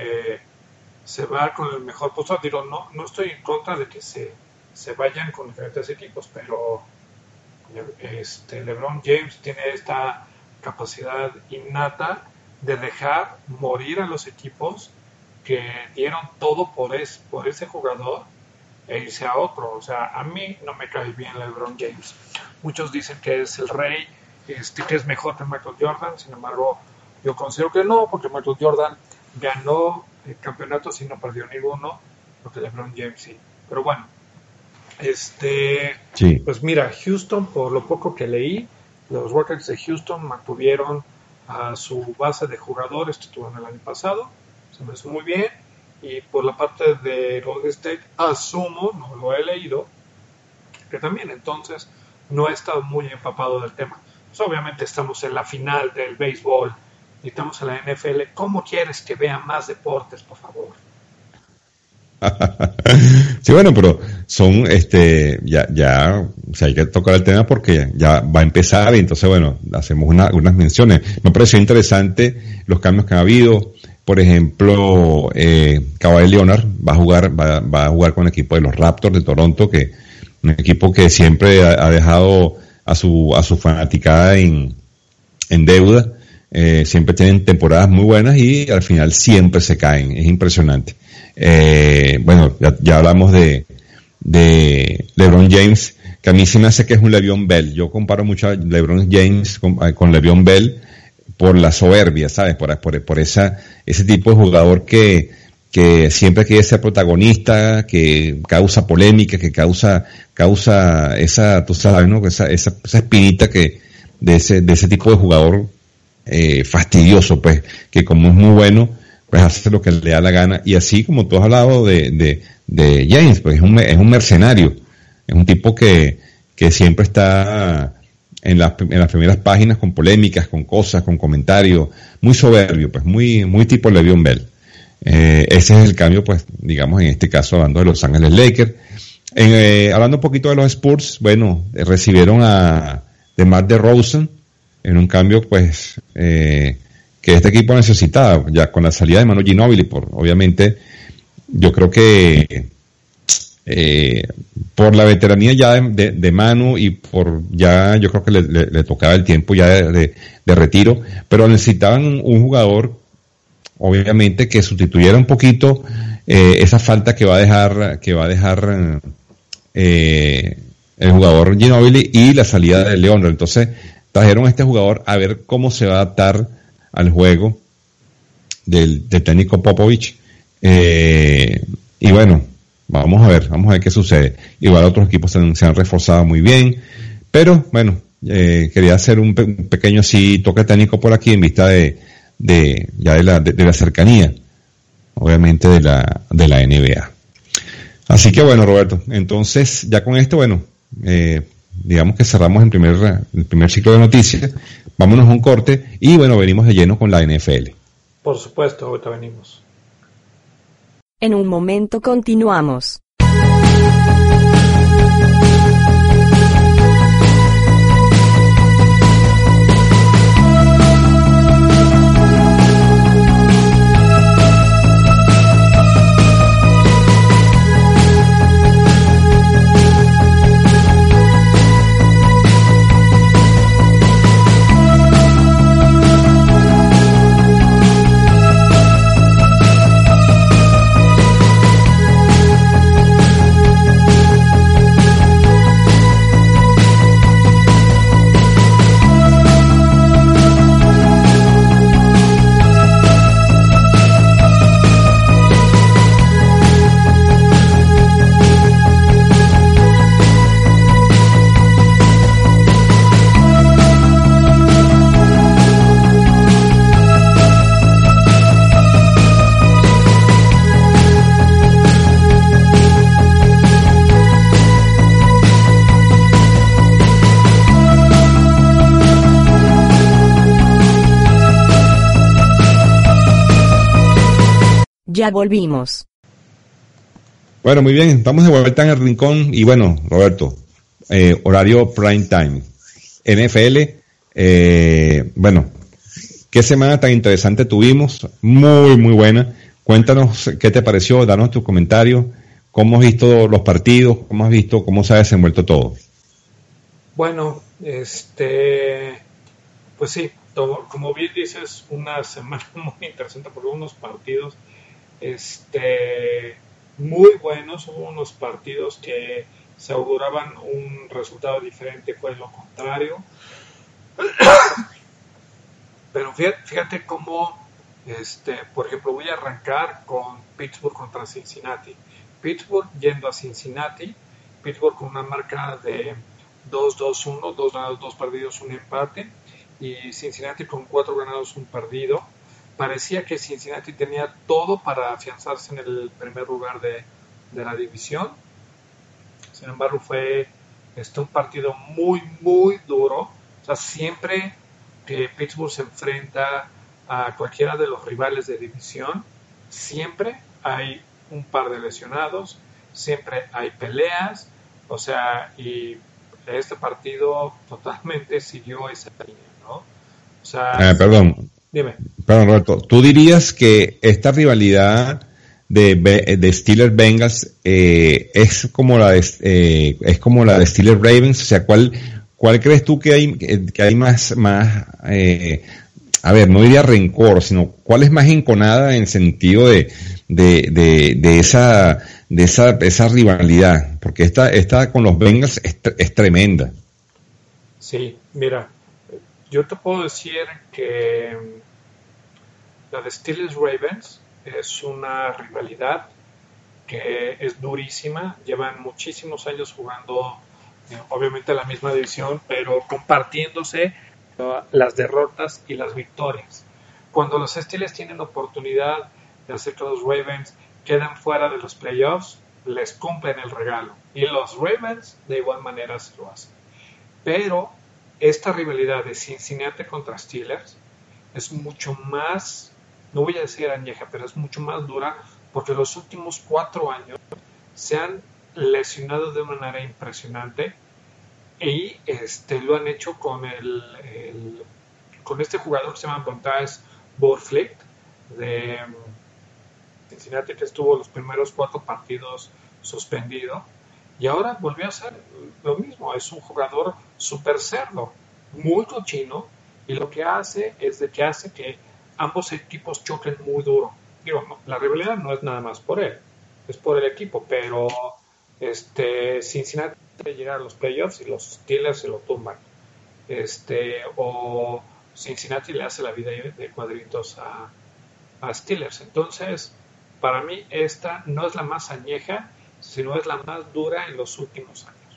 se va con el mejor postor. Digo, no, no estoy en contra de que se, se vayan con diferentes equipos, pero este, LeBron James tiene esta capacidad innata de dejar morir a los equipos que dieron todo por, es, por ese jugador e irse a otro. O sea, a mí no me cae bien LeBron James. Muchos dicen que es el rey, este, que es mejor que Michael Jordan. Sin embargo, yo considero que no, porque Michael Jordan ganó el campeonato y no perdió ninguno, porque LeBron James sí. Pero bueno, este, sí. Pues mira, Houston, por lo poco que leí, los Rockets de Houston mantuvieron a su base de jugadores que tuvieron el año pasado, se me hizo muy bien. Y por la parte de Golden State, asumo, no lo he leído, que también entonces no he estado muy empapado del tema. Pues obviamente estamos en la final del béisbol y estamos en la N F L. ¿Cómo quieres que vean más deportes, por favor? Sí, bueno, pero son, este, ya, ya, o sea, hay que tocar el tema porque ya va a empezar y entonces, bueno, hacemos una, unas menciones. Me pareció interesante los cambios que ha habido. Por ejemplo, eh, Kawhi Leonard va a jugar, va, va a jugar con el equipo de los Raptors de Toronto, que un equipo que siempre ha, ha dejado a su, a su fanaticada en, en deuda. Eh, siempre tienen temporadas muy buenas y al final siempre se caen. Es impresionante. Eh, bueno, ya, ya hablamos de, de LeBron James, que a mí se me hace que es un Le'Veon Bell. Yo comparo mucho a LeBron James con, con Le'Veon Bell por la soberbia, ¿sabes? Por, por, por esa, ese tipo de jugador que, que siempre quiere ser protagonista, que causa polémica, que causa, causa esa, tú sabes, ¿no? Esa, esa, esa espinita que, de ese, de ese tipo de jugador, eh, fastidioso, pues, que como es muy bueno, pues hace lo que le da la gana. Y así como tú has hablado de, de, de James, pues es un, es un mercenario, es un tipo que, que siempre está en las, en las primeras páginas con polémicas, con cosas, con comentarios, muy soberbio, pues muy, muy tipo Le'Veon Bell. Eh, ese es el cambio, pues, digamos, en este caso, hablando de Los Ángeles Lakers. En, eh, hablando un poquito de los Spurs, bueno, eh, recibieron a DeMar DeRozan en un cambio, pues, eh, que este equipo necesitaba, ya con la salida de Manu Ginóbili, por, obviamente, yo creo que, eh, por la veteranía ya de, de, de Manu y por ya, yo creo que le, le, le tocaba el tiempo ya de, de, de retiro, pero necesitaban un, un jugador, obviamente, que sustituyera un poquito, eh, esa falta que va a dejar, que va a dejar, eh, el jugador Ginóbili y la salida de Leonard. Entonces, trajeron a este jugador a ver cómo se va a adaptar al juego del, del técnico Popovich, eh, y bueno, vamos a ver, vamos a ver qué sucede. Igual otros equipos se han, se han reforzado muy bien, pero bueno, eh, quería hacer un, pe- un pequeño así toque técnico por aquí en vista de, de ya de la, de, de la cercanía obviamente de la, de la N B A. Así que bueno, Roberto, entonces ya con esto, bueno, eh, digamos que cerramos el primer, el primer ciclo de noticias, vámonos a un corte y bueno, venimos de lleno con la N F L. Por supuesto, ahorita venimos. En un momento continuamos. Ya volvimos. Bueno, muy bien, estamos de vuelta en el rincón y bueno, Roberto, eh, horario prime time, N F L, eh, bueno, qué semana tan interesante tuvimos, muy, muy buena. Cuéntanos qué te pareció, danos tus comentarios, cómo has visto los partidos, cómo has visto cómo se ha desenvuelto todo. Bueno, este, pues sí, todo, como bien dices, una semana muy interesante por unos partidos este muy buenos, hubo unos partidos que se auguraban un resultado diferente, fue lo contrario. Pero fíjate, fíjate cómo, este, por ejemplo, voy a arrancar con Pittsburgh contra Cincinnati. Pittsburgh yendo a Cincinnati, Pittsburgh con una marca de dos dos uno, dos ganados, dos perdidos, un empate, y Cincinnati con cuatro ganados, un perdido. Parecía que Cincinnati tenía todo para afianzarse en el primer lugar de, de la división. Sin embargo, fue este, un partido muy, muy duro. O sea, siempre que Pittsburgh se enfrenta a cualquiera de los rivales de división, siempre hay un par de lesionados, siempre hay peleas. O sea, y este partido totalmente siguió esa línea, ¿no? O sea, eh, perdón. Dime. Perdón, Roberto, ¿tú dirías que esta rivalidad de, de Steelers Bengals eh, es como la de, eh, es como la de Steelers Ravens? O sea, ¿cuál cuál crees tú que hay que hay más más eh, a ver, no diría rencor, sino cuál es más enconada en el sentido de de de, de esa de esa esa rivalidad? Porque esta esta con los Bengals es, es tremenda. Sí, mira, yo te puedo decir que la de Steelers Ravens es una rivalidad que es durísima. Llevan muchísimos años jugando, eh, obviamente, la misma división, pero compartiéndose uh, las derrotas y las victorias. Cuando los Steelers tienen oportunidad de hacer que los Ravens queden fuera de los playoffs, les cumplen el regalo. Y los Ravens de igual manera se lo hacen. Pero esta rivalidad de Cincinnati contra Steelers es mucho más, no voy a decir añeja, pero es mucho más dura, porque los últimos cuatro años se han lesionado de una manera impresionante y este, lo han hecho con el, el con este jugador que se llama Vontaze Burfict de Cincinnati, que estuvo los primeros cuatro partidos suspendido. Y ahora volvió a ser lo mismo, es un jugador súper cerdo, muy cochino, y lo que hace es de que hace que ambos equipos choquen muy duro. Digo, no, la rivalidad no es nada más por él, es por el equipo, pero este Cincinnati puede llegar a los playoffs y los Steelers se lo tumban. Este, o Cincinnati le hace la vida de cuadritos a, a Steelers. Entonces, para mí esta no es la más añeja, sino es la más dura en los últimos años.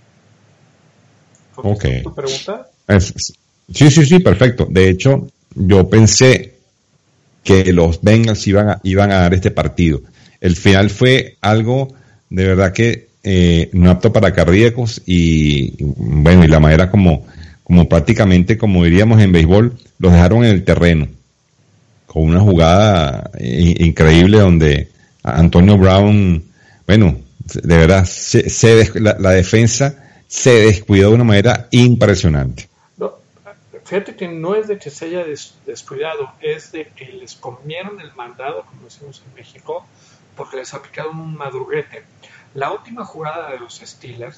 Okay. ¿Tu pregunta? Es, sí, sí, sí, perfecto. De hecho, yo pensé que los Bengals iban a, iban a dar este partido. El final fue algo de verdad que eh, no apto para cardíacos y bueno, y la manera como, como prácticamente, como diríamos en béisbol, los dejaron en el terreno con una jugada eh, increíble donde Antonio Brown, bueno, de verdad, se, se des, la, la defensa se descuidó de una manera impresionante. No, fíjate que no es de que se haya des, descuidado, es de que les comieron el mandado, como decimos en México, porque les aplicaron un madruguete. La última jugada de los Steelers,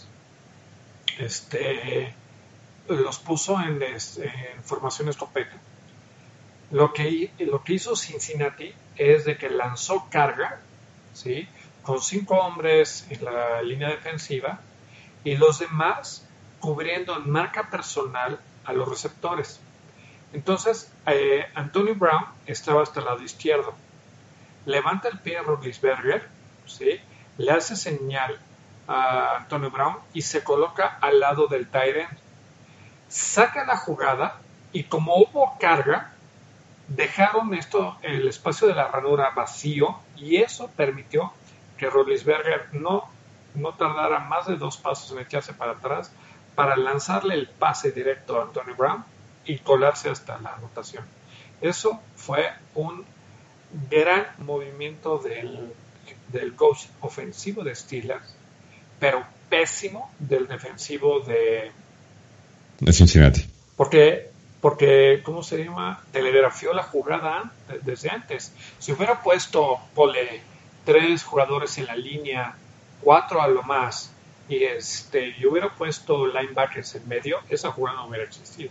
este, los puso en, les, en formación escopeta. Lo que, lo que hizo Cincinnati es de que lanzó carga, ¿sí?, con cinco hombres en la línea defensiva y los demás cubriendo en marca personal a los receptores. Entonces, eh, Antonio Brown estaba hasta el lado izquierdo. Levanta el pie a Roethlisberger, ¿sí?, le hace señal a Antonio Brown y se coloca al lado del tight end. Saca la jugada y como hubo carga, dejaron esto, el espacio de la ranura vacío, y eso permitió que Roethlisberger no, no tardara más de dos pasos en echarse para atrás para lanzarle el pase directo a Antonio Brown y colarse hasta la anotación. Eso fue un gran movimiento del, del coach ofensivo de Steelers, pero pésimo del defensivo de, de Cincinnati. Porque, porque ¿cómo se llama? Telegrafió la jugada antes, desde antes. Si hubiera puesto, pole, tres jugadores en la línea, cuatro a lo más, y este, y hubiera puesto linebackers en medio, esa jugada no hubiera existido.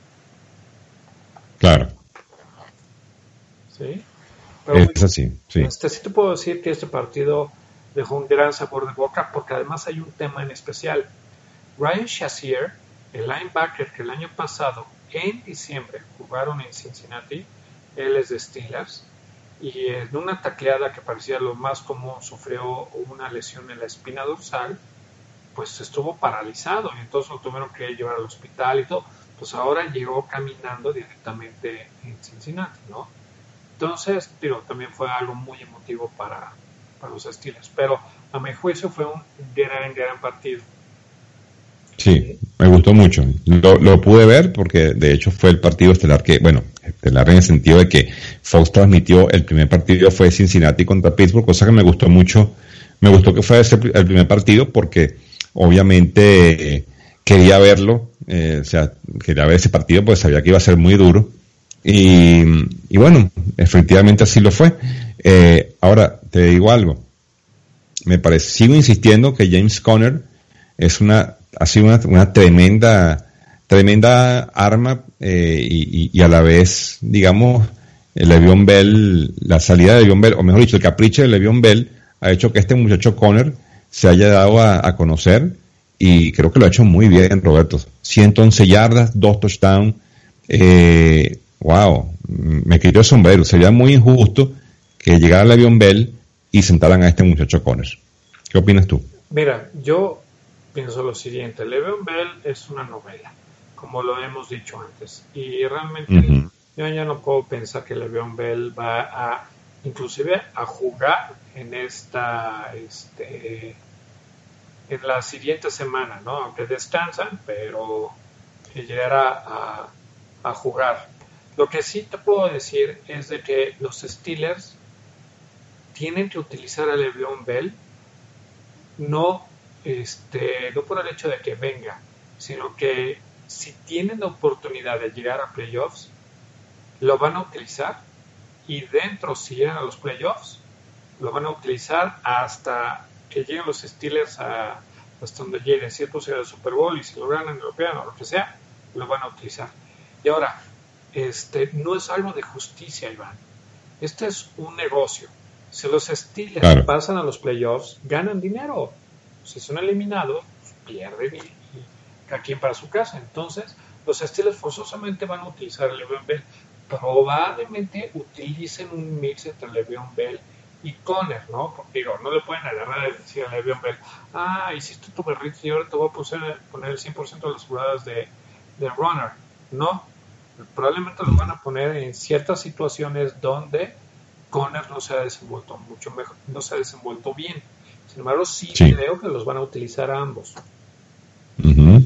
Claro. ¿Sí? Pero es bueno, así, sí. Este, sí te puedo decir que este partido dejó un gran sabor de boca, porque además hay un tema en especial. Ryan Shazier, el linebacker que el año pasado, en diciembre, jugaron en Cincinnati, él es de Steelers, y en una tacleada que parecía lo más común sufrió una lesión en la espina dorsal, pues estuvo paralizado y entonces lo tuvieron que llevar al hospital y todo. Pues ahora llegó caminando directamente en Cincinnati, ¿no? Entonces, digo, también fue algo muy emotivo para, para los Steelers, pero a mi juicio fue un gran, gran partido. Sí, me gustó mucho. Lo, lo pude ver porque de hecho fue el partido estelar que, bueno, estelar en el sentido de que Fox transmitió el primer partido fue Cincinnati contra Pittsburgh, cosa que me gustó mucho. Me gustó que fuera ese el primer partido porque obviamente eh, quería verlo, eh, o sea, quería ver ese partido porque sabía que iba a ser muy duro y, y bueno, efectivamente así lo fue. Eh, ahora, te digo algo, me parece, sigo insistiendo que James Conner es una ha sido una, una tremenda tremenda arma eh, y, y a la vez, digamos, el Le'Veon Bell, la salida de Le'Veon Bell, o mejor dicho, el capricho de Le'Veon Bell ha hecho que este muchacho Conner se haya dado a, a conocer y creo que lo ha hecho muy bien, Roberto. ciento once yardas, dos touchdowns, eh, wow, me quitó el sombrero. Sería muy injusto que llegara Le'Veon Bell y sentaran a este muchacho Conner. ¿Qué opinas tú? Mira, yo pienso lo siguiente, Le'Veon Bell es una novela, como lo hemos dicho antes, y realmente uh-huh. yo ya no puedo pensar que Le'Veon Bell va a, inclusive a jugar en esta, este, en la siguiente semana, ¿no? Aunque descansan, pero que llegara a, a jugar. Lo que sí te puedo decir es de que los Steelers tienen que utilizar a Le'Veon Bell, no Este, no por el hecho de que venga, sino que si tienen la oportunidad de llegar a playoffs, lo van a utilizar, y dentro, si llegan a los playoffs, lo van a utilizar hasta que lleguen los Steelers a, hasta donde lleguen, si es posible al Super Bowl, y si lo ganan, lo ganan, o lo que sea, lo van a utilizar. Y ahora, este, no es algo de justicia, Iván, este es un negocio. Si los Steelers claro. pasan a los playoffs, ganan dinero. Si son eliminados, pues pierden y, y cada quien para su casa. Entonces, los Steelers forzosamente van a utilizar a Le'Veon Bell. Probablemente utilicen un mix entre Le'Veon Bell y Conner, ¿no? Porque digo, no le pueden agarrar y decir a Le'Veon Bell, ah, hiciste tu berrinche y ahora te voy a poner, poner el cien por ciento de las jugadas de, de runner. No, Probablemente los van a poner en ciertas situaciones donde Conner no se ha desenvuelto mucho mejor, no se ha desenvuelto bien. Sin embargo, sí, sí. creo que los van a utilizar a ambos. Uh-huh.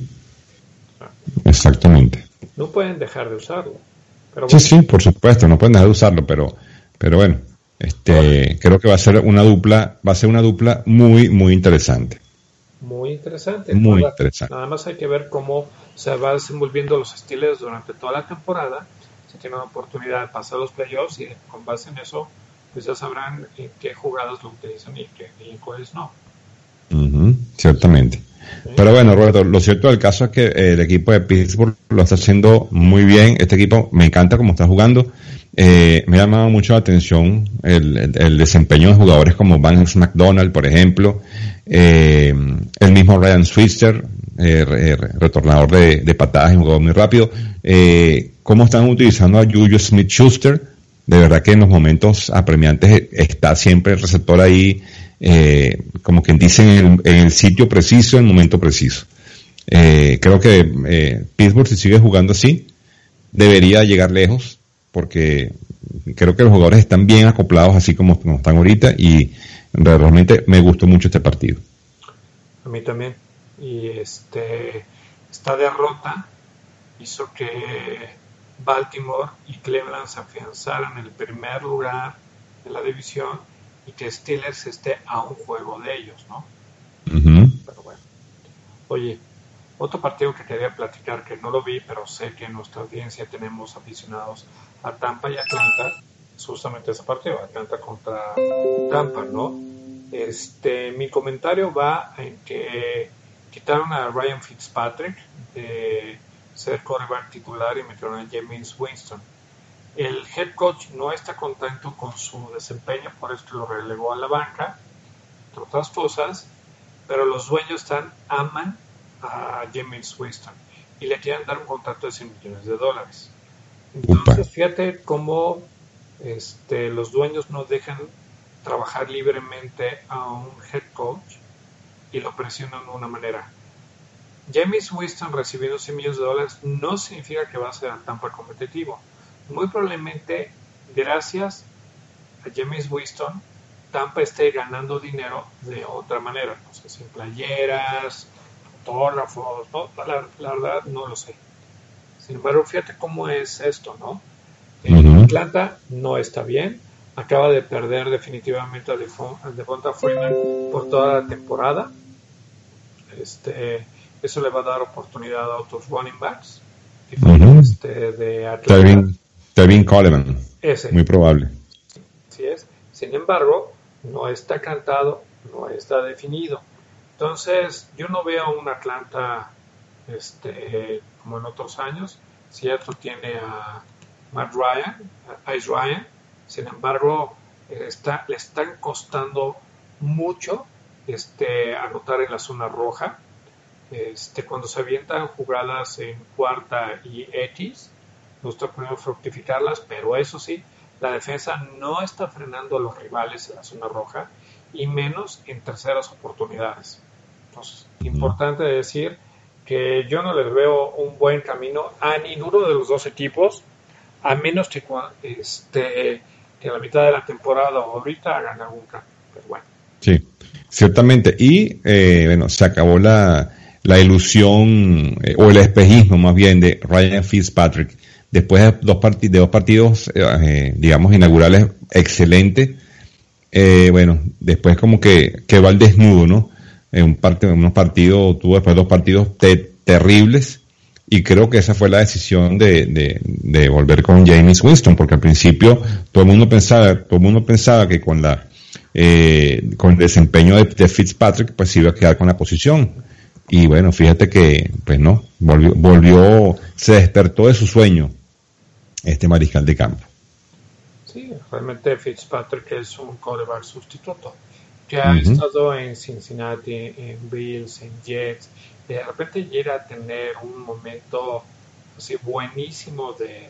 Exactamente. No pueden dejar de usarlo. Pero bueno. Sí, sí, por supuesto, no pueden dejar de usarlo, pero, pero bueno, este, bueno. creo que va a ser una dupla, va a ser una dupla muy, muy interesante. Muy interesante. Muy nada, interesante. Nada más hay que ver cómo se va desenvolviendo los Steelers durante toda la temporada. Si tienen una oportunidad de pasar los playoffs y con base en eso, pues ya sabrán en qué jugadas lo utilizan y, qué, y en cuáles no. Uh-huh, ciertamente. Sí. Pero bueno, Roberto, lo cierto del caso es que el equipo de Pittsburgh lo está haciendo muy bien. Este equipo me encanta cómo está jugando. Eh, me ha llamado mucho la atención el, el, el desempeño de jugadores como Vance McDonald, por ejemplo, eh, el mismo Ryan Switzer, eh, re, retornador de, de patadas y un jugador muy rápido. Eh, cómo están utilizando a Juju Smith-Schuster. De verdad que en los momentos apremiantes está siempre el receptor ahí, eh, como quien dice, en el, en el sitio preciso, en el momento preciso. Eh, creo que eh, Pittsburgh, si sigue jugando así, debería llegar lejos, porque creo que los jugadores están bien acoplados así como, como están ahorita, y realmente me gustó mucho este partido. A mí también. Y este esta derrota hizo que Baltimore y Cleveland se afianzaran en el primer lugar de la división y que Steelers esté a un juego de ellos, ¿no? Uh-huh. Pero bueno. Oye, otro partido que quería platicar, que no lo vi, pero sé que en nuestra audiencia tenemos aficionados a Tampa y Atlanta, es justamente ese partido, Atlanta contra Tampa, ¿no? Este, mi comentario va en que quitaron a Ryan Fitzpatrick de ser quarterback titular y metieron a Jameis Winston. El head coach no está contento con su desempeño, por eso lo relegó a la banca, entre otras cosas, pero los dueños están, aman a Jameis Winston y le quieren dar un contrato de cien millones de dólares. Entonces, Upa. fíjate cómo este, los dueños no dejan trabajar libremente a un head coach y lo presionan de una manera. Jameis Winston recibiendo cien millones de dólares no significa que va a ser a Tampa competitivo. Muy probablemente, gracias a Jameis Winston, Tampa esté ganando dinero de otra manera. No sé si en playeras, fotógrafos, ¿no? la, la verdad no lo sé. Sin embargo, fíjate cómo es esto, ¿no? Uh-huh. Atlanta no está bien. Acaba de perder definitivamente a Devonta Freeman por toda la temporada. Este... Eso le va a dar oportunidad a otros running backs. Uh-huh. Este, de Atlanta. Tevin Coleman. Ese. Muy probable. Así es. Sin embargo, no está cantado, no está definido. Entonces, yo no veo un Atlanta este, como en otros años. Cierto, tiene a Matt Ryan, a Ice Ryan. Sin embargo, está, le están costando mucho este, anotar en la zona roja. Este, cuando se avientan jugadas en cuarta y X, no está pudiendo fructificarlas, pero eso sí, la defensa no está frenando a los rivales en la zona roja y menos en terceras oportunidades. Entonces, importante decir que yo no les veo un buen camino a ninguno de los dos equipos, a menos que, este, que a la mitad de la temporada o ahorita hagan algún cambio. Pero bueno. Sí, ciertamente. Y eh, bueno, se acabó la la ilusión eh, o el espejismo más bien de Ryan Fitzpatrick después de dos, part- de dos partidos eh, digamos inaugurales excelentes. Eh, bueno, después como que, que va al desnudo, ¿no? En un parte, unos partidos, tuvo después dos partidos te- terribles y creo que esa fue la decisión de, de, de volver con Jameis Winston, porque al principio todo el mundo pensaba, todo el mundo pensaba que con la eh, con el desempeño de, de Fitzpatrick pues iba a quedar con la posición. Y bueno, fíjate que, pues no, volvió, volvió, se despertó de su sueño este mariscal de campo. Sí, realmente Fitzpatrick es un quarterback sustituto, que ha uh-huh. estado en Cincinnati, en Bills, en Jets, y de repente llega a tener un momento así buenísimo de,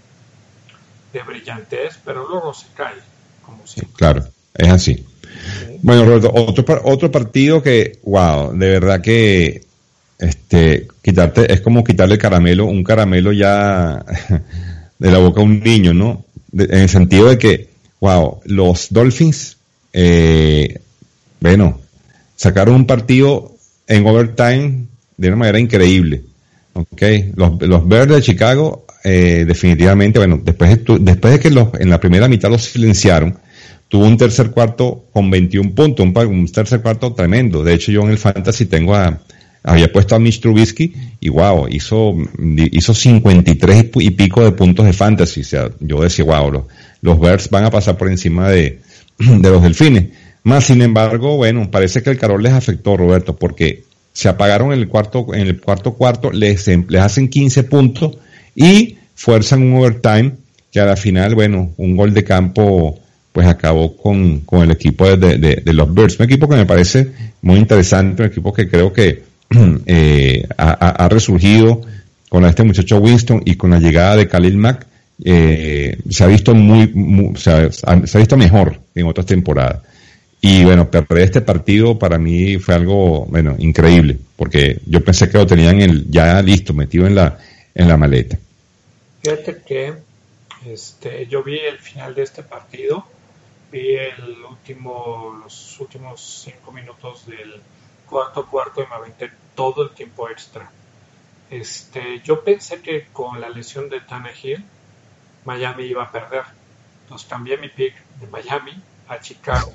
de brillantez, pero luego se cae, como siempre. Claro, es así. Sí. Bueno, Roberto, otro, otro partido que, wow, de verdad que este, quitarte, es como quitarle el caramelo, un caramelo ya de la boca a un niño, ¿no? De, en el sentido de que, wow, los Dolphins, eh, bueno, sacaron un partido en overtime de una manera increíble, okay. Los, los Bears de Chicago, eh, definitivamente, bueno, después de, después de que los, en la primera mitad los silenciaron, tuvo un tercer cuarto con veintiún puntos, un, un tercer cuarto tremendo. De hecho, yo en el Fantasy tengo a, había puesto a Mitch Trubisky y wow, hizo, hizo cincuenta y tres y pico de puntos de Fantasy. O sea, yo decía, wow, los, los Bears van a pasar por encima de, de los Delfines. Más sin embargo, bueno, parece que el calor les afectó, Roberto, porque se apagaron en el cuarto, en el cuarto cuarto, les, les hacen quince puntos y fuerzan un overtime que a la final, bueno, un gol de campo pues acabó con, con el equipo de, de, de los Bears. Un equipo que me parece muy interesante, un equipo que creo que eh, ha, ha resurgido con este muchacho Winston y con la llegada de Khalil Mack, eh, se ha visto muy, muy o sea, se ha visto mejor en otras temporadas. Y bueno, perder este partido para mí fue algo, bueno, increíble, porque yo pensé que lo tenían el, ya listo, metido en la, en la maleta. Fíjate que este, yo vi el final de este partido, vi el último, los últimos cinco minutos del cuarto cuarto y me aventé todo el tiempo extra. Este, yo pensé que con la lesión de Tannehill, Miami iba a perder. Entonces cambié mi pick de Miami a Chicago.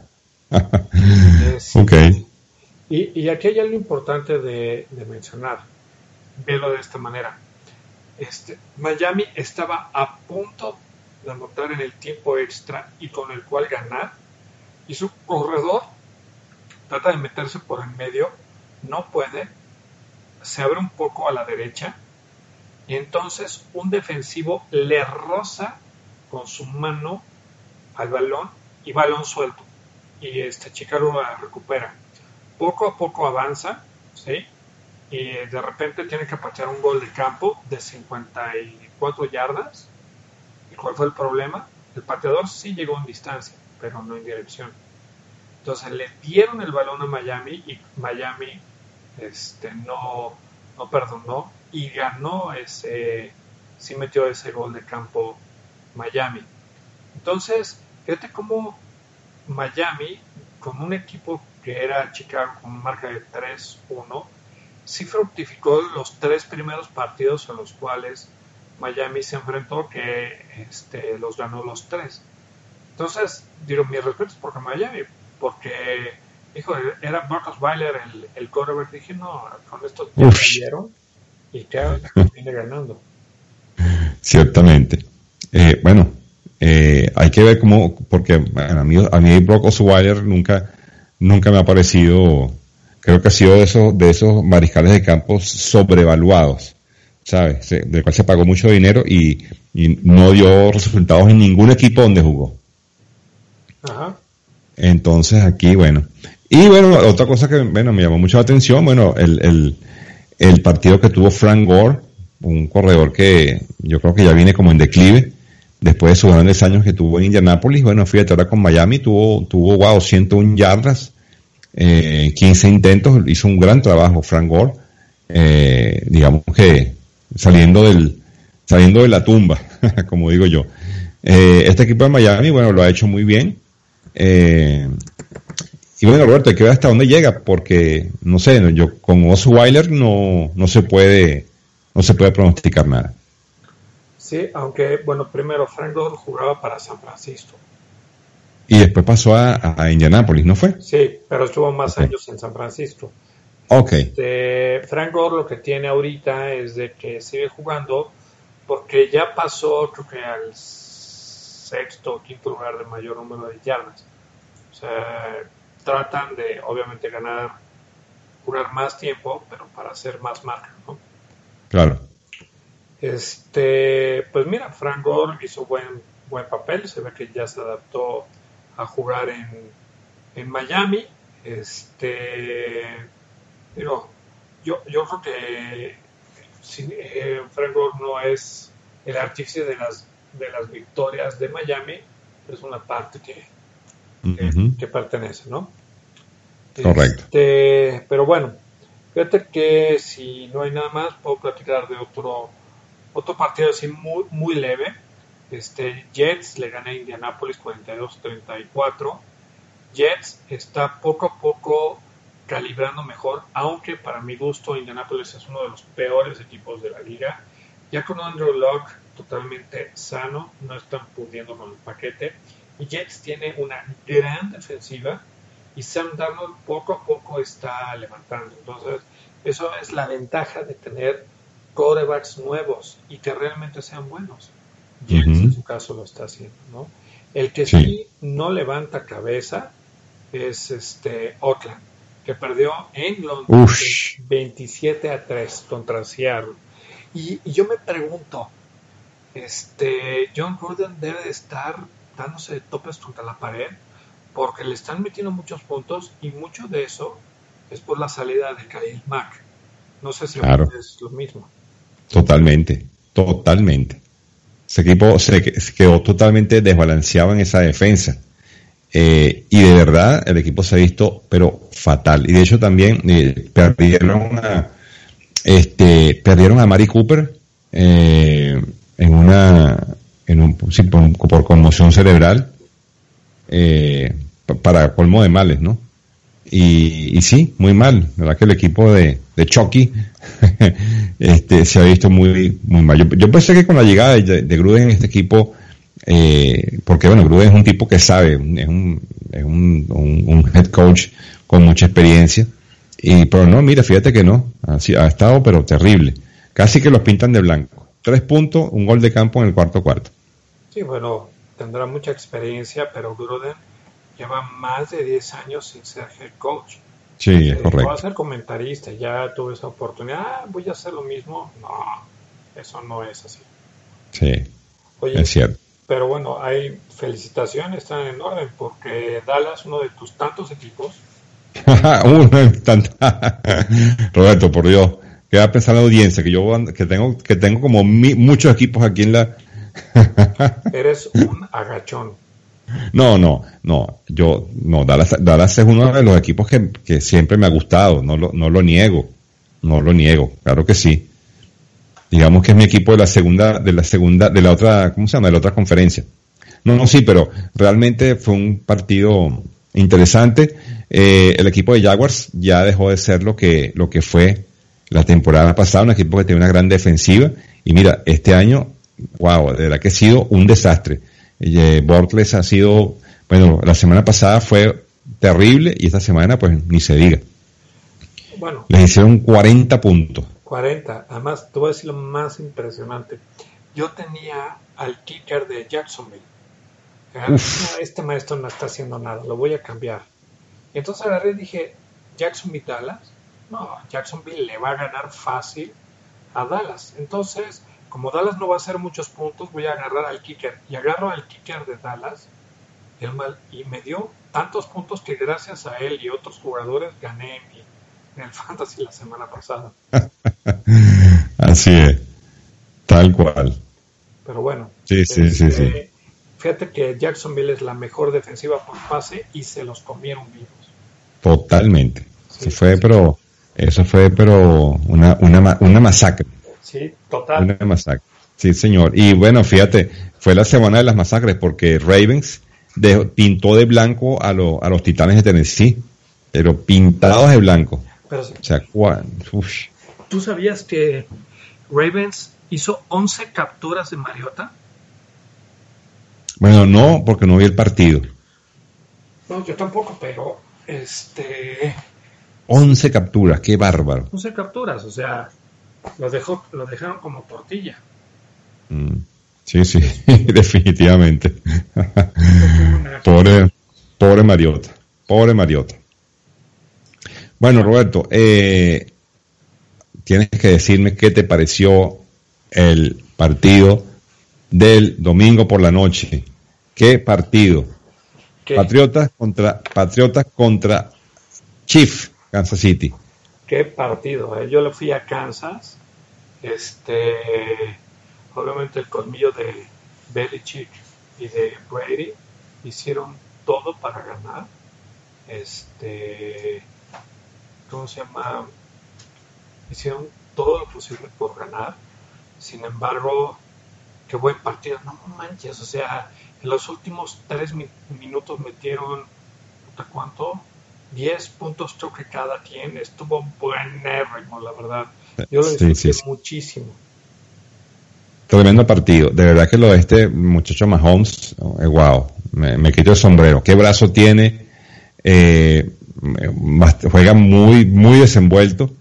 Es, okay. y, y aquí hay algo importante de, de mencionar. Velo de esta manera. Este, Miami estaba a punto de anotar en el tiempo extra y con el cual ganar, y su corredor trata de meterse por el medio, no puede, se abre un poco a la derecha y entonces un defensivo le roza con su mano al balón y balón suelto, y este Chicago la recupera. Poco a poco avanza, ¿sí? Y de repente tiene que patear un gol de campo de cincuenta y cuatro yardas. ¿Y cuál fue el problema? El pateador sí llegó en distancia, pero no en dirección. Entonces le dieron el balón a Miami y Miami este, no, no perdonó y ganó ese, sí metió ese gol de campo Miami. Entonces, fíjate cómo Miami, con un equipo que era Chicago con marca de tres uno, sí fructificó los tres primeros partidos en los cuales Miami se enfrentó, que este, los ganó los tres. Entonces, digo, mis respetos por Miami, porque, hijo, era Marcus Weiler el, el quarterback. Dije, no, con esto ya perdieron y ya viene ganando. Ciertamente. Eh, bueno, eh, hay que ver cómo, porque bueno, a mí, a mí Brock Osweiler nunca, nunca me ha parecido, creo que ha sido de esos, de esos mariscales de campo sobrevaluados, ¿sabes? Del cual se pagó mucho dinero y, y no dio resultados en ningún equipo donde jugó. Ajá. Entonces aquí, bueno. Y bueno, otra cosa que, bueno, me llamó mucho la atención, bueno, el, el, el partido que tuvo Frank Gore, un corredor que yo creo que ya viene como en declive, después de sus grandes años que tuvo en Indianápolis. Bueno, fíjate, ahora con Miami tuvo, tuvo, wow, ciento una yardas, eh, quince intentos, hizo un gran trabajo Frank Gore, eh, digamos que saliendo del, saliendo de la tumba, como digo yo. Eh, este equipo de Miami, bueno, lo ha hecho muy bien. Eh, y bueno, Roberto, hay que ver hasta dónde llega, porque, no sé, yo con Osweiler no, no se puede, no se puede pronosticar nada. Sí, aunque, bueno, primero Frank Gore jugaba para San Francisco. Y después pasó a, a Indianápolis, ¿no fue? Sí, pero estuvo más okay. años en San Francisco. Ok. Este, Frank Gore lo que tiene ahorita es de que sigue jugando porque ya pasó, creo que al sexto o quinto lugar de mayor número de yardas. O sea, tratan de, obviamente, ganar, jugar más tiempo, pero para hacer más marca, ¿no? Claro. Este, pues mira, Frank Gore hizo buen, buen papel, se ve que ya se adaptó a jugar en, en Miami. Este, digo, yo, yo creo que si, eh, Frank Gore no es el artífice de las de las victorias de Miami, es una parte que, uh-huh. que, que pertenece, ¿no? Correcto. Este, pero bueno, Fíjate que si no hay nada más, puedo platicar de otro otro partido así muy, muy leve. Este, Jets le gana a Indianapolis cuarenta y dos a treinta y cuatro. Jets está poco a poco calibrando mejor, aunque para mi gusto Indianapolis es uno de los peores equipos de la liga. Ya con Andrew Luck totalmente sano, no están pudiendo con el paquete. Y Jets tiene una gran defensiva y Sam Darnold poco a poco está levantando. Entonces, eso es la ventaja de tener quarterbacks nuevos y que realmente sean buenos. Jets uh-huh. en su caso lo está haciendo, ¿no? El que sí, sí no levanta cabeza es este Oakland, que perdió en Londres veintisiete a tres contra Seattle. Y, y yo me pregunto, este John Gruden debe de estar dándose de topes contra la pared porque le están metiendo muchos puntos y mucho de eso es por la salida de Khalil Mack. No sé si claro. es lo mismo. Totalmente, totalmente. Ese equipo se quedó totalmente desbalanceado en esa defensa. Eh, y de verdad, el equipo se ha visto, pero fatal. Y de hecho también eh, perdieron a, este, perdieron a Mari Cooper, eh, en una, en un, sí, por, por conmoción cerebral, eh, para colmo de males, ¿no? Y, y sí, muy mal, la verdad que el equipo de, de Chucky este, se ha visto muy, muy mal. Yo, yo pensé que con la llegada de, de Gruden en este equipo, eh, porque bueno, Gruden es un tipo que sabe, es un, es un, un, un head coach con mucha experiencia, y pero no, mira, fíjate que no, así, ha estado pero terrible, casi que los pintan de blanco. Tres puntos, un gol de campo en el cuarto cuarto. Sí, bueno, tendrá mucha experiencia, pero Gruden lleva más de diez años sin ser head coach. Sí, es correcto. Voy a ser comentarista, ya tuve esa oportunidad, ah, voy a hacer lo mismo. No, eso no es así. Sí, Oye, es cierto. Pero bueno, hay felicitaciones, están en orden, porque Dallas, uno de tus tantos equipos. uno de tantos. Roberto, por Dios, ¿qué va a pensar la audiencia? Que yo que tengo que tengo como mi, muchos equipos aquí en la... Eres un agachón. No, no, no, yo, no, Dallas, Dallas es uno de los equipos que, que siempre me ha gustado, no lo, no lo niego, no lo niego, claro que sí. Digamos que es mi equipo de la segunda, de la segunda, de la otra, ¿cómo se llama? De la otra conferencia. No, no, sí, pero realmente fue un partido interesante. Eh, el equipo de Jaguars ya dejó de ser lo que, lo que fue la temporada pasada, un equipo que tiene una gran defensiva, y mira, este año, wow, de verdad que ha sido un desastre. Eh, Bortles ha sido, bueno, la semana pasada fue terrible y esta semana pues ni se diga. Bueno, les hicieron cuarenta puntos. cuarenta, además te voy a decir lo más impresionante. Yo tenía al kicker de Jacksonville. No, este maestro no está haciendo nada, lo voy a cambiar. Y entonces agarré y dije, Jacksonville Dallas. No, Jacksonville le va a ganar fácil a Dallas. Entonces, como Dallas no va a hacer muchos puntos, voy a agarrar al kicker. Y agarro al kicker de Dallas el mal, y me dio tantos puntos que gracias a él y otros jugadores gané en, mi, en el Fantasy la semana pasada. Así es, tal cual. Pero bueno, sí, sí, este, sí, sí. Fíjate que Jacksonville es la mejor defensiva por pase y se los comieron vivos. Totalmente. Sí, eso fue, sí. pero eso fue, pero una una una masacre. Sí, total. Una masacre. Sí, señor. Y bueno, fíjate, fue la semana de las masacres porque Ravens de, pintó de blanco a, lo, a los Titanes de Tennessee, pero pintados de blanco. Pero, o sea, ¿cuál? Uf. ¿Tú sabías que Ravens hizo once capturas de Mariota? Bueno, no, porque no vi el partido. No, yo tampoco, pero este... once capturas, qué bárbaro. once capturas, o sea, los dejó, los dejaron como tortilla. Mm, sí, sí, definitivamente. pobre, pobre Mariota, pobre Mariota. Bueno, Roberto, eh, tienes que decirme qué te pareció el partido del domingo por la noche. ¿Qué partido? ¿Qué? Patriotas contra Patriotas contra Chiefs, Kansas City. Qué partido, ¿eh? Yo le fui a Kansas, este, obviamente el colmillo de Belichick y de Brady hicieron todo para ganar. Este, ¿cómo se llama? hicieron todo lo posible por ganar. Sin embargo, qué buen partido, no manches, o sea, en los últimos tres mi- minutos metieron, ¿hasta cuánto? diez puntos creo que cada quien, estuvo buenérrimo, la verdad. Yo lo disfruté Sí, sí, sí. muchísimo. Tremendo partido. De verdad que lo de este muchacho Mahomes, eh, wow, me, me quito el sombrero. ¿Qué brazo tiene? Eh, bast- juega muy, muy desenvuelto.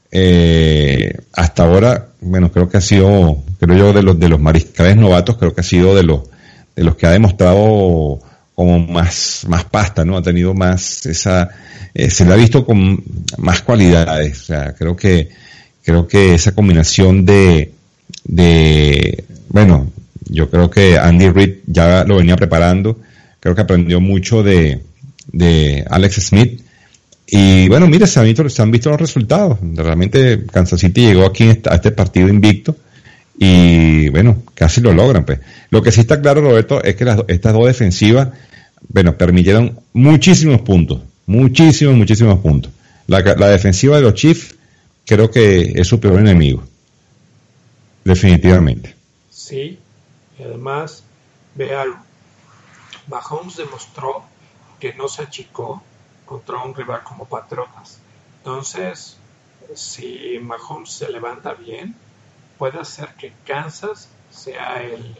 Eh, hasta ahora, bueno, creo que ha sido, creo yo, de los, de los mariscales novatos, creo que ha sido de los, de los que ha demostrado como más, más pasta, ¿no? Ha tenido más esa, eh, se le ha visto con más cualidades. O sea, creo que, creo que esa combinación de, de, bueno, yo creo que Andy Reid ya lo venía preparando, creo que aprendió mucho de, de Alex Smith, y bueno, mira, se han visto, se han visto los resultados. Realmente Kansas City llegó aquí a este partido invicto, y bueno, casi lo logran, pues. Lo que sí está claro, Roberto, es que las, estas dos defensivas, bueno, permitieron muchísimos puntos, muchísimos, muchísimos puntos. La, la defensiva de los Chiefs creo que es su peor enemigo. Definitivamente. Sí, y además, ve algo. Mahomes demostró que no se achicó contra un rival como Patriotas. Entonces, si Mahomes se levanta bien, puede hacer que Kansas sea el,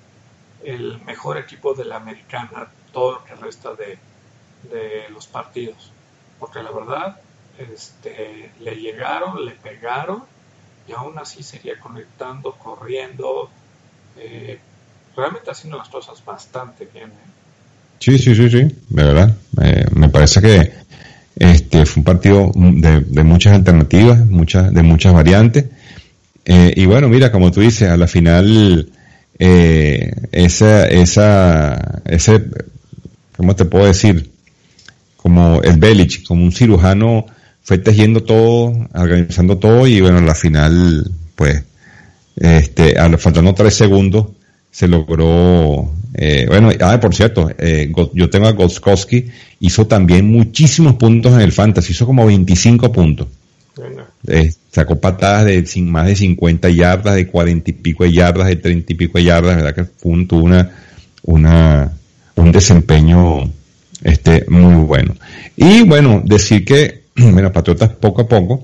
el mejor equipo de la americana todo lo que resta de, de los partidos. Porque la verdad, este, le llegaron, le pegaron, y aún así seguía conectando, corriendo, eh, realmente haciendo las cosas bastante bien. ¿eh? Sí, sí, sí, sí, de verdad. Eh, me parece que este fue un partido de, de muchas alternativas, muchas, de muchas variantes. Eh, y bueno, mira, como tú dices, a la final, eh, esa, esa, ese, ¿cómo te puedo decir? Como el Belichick, como un cirujano, fue tejiendo todo, organizando todo, y bueno, a la final, pues, este, a, faltando tres segundos, se logró, eh, bueno, ah, por cierto, eh, yo tengo a Gostkowski, hizo también muchísimos puntos en el Fantasy, hizo como veinticinco puntos. Bueno. Eh, sacó patadas de sin, más de cincuenta yardas, de cuarenta y pico de yardas, de treinta y pico de yardas, verdad que fue un, tuvo una, una, un desempeño, este, muy bueno. Y bueno, decir que, bueno, Patriotas poco a poco,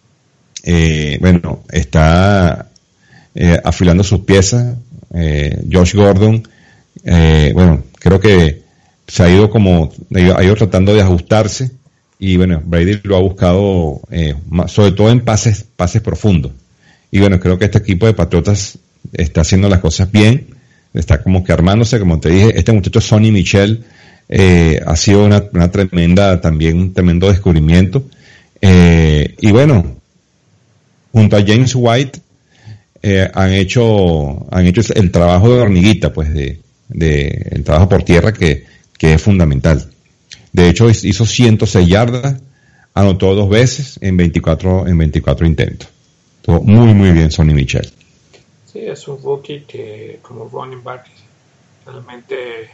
eh, bueno, está, eh, afilando sus piezas. Eh, Josh Gordon, eh, bueno, creo que se ha ido como, ha ido tratando de ajustarse, y bueno, Brady lo ha buscado, eh, sobre todo en pases, pases profundos. Y bueno, creo que este equipo de Patriotas está haciendo las cosas bien, está como que armándose, como te dije, este muchacho Sonny Michel, eh, ha sido una, una tremenda, también un tremendo descubrimiento. Eh, y bueno, junto a James White, Eh, han hecho han hecho el trabajo de hormiguita, pues de, de el trabajo por tierra que, que es fundamental. De hecho hizo ciento seis yardas, anotó dos veces en veinticuatro en veinticuatro intentos. Estuvo muy muy bien Sonny Michel. Sí, es un rookie que como running back realmente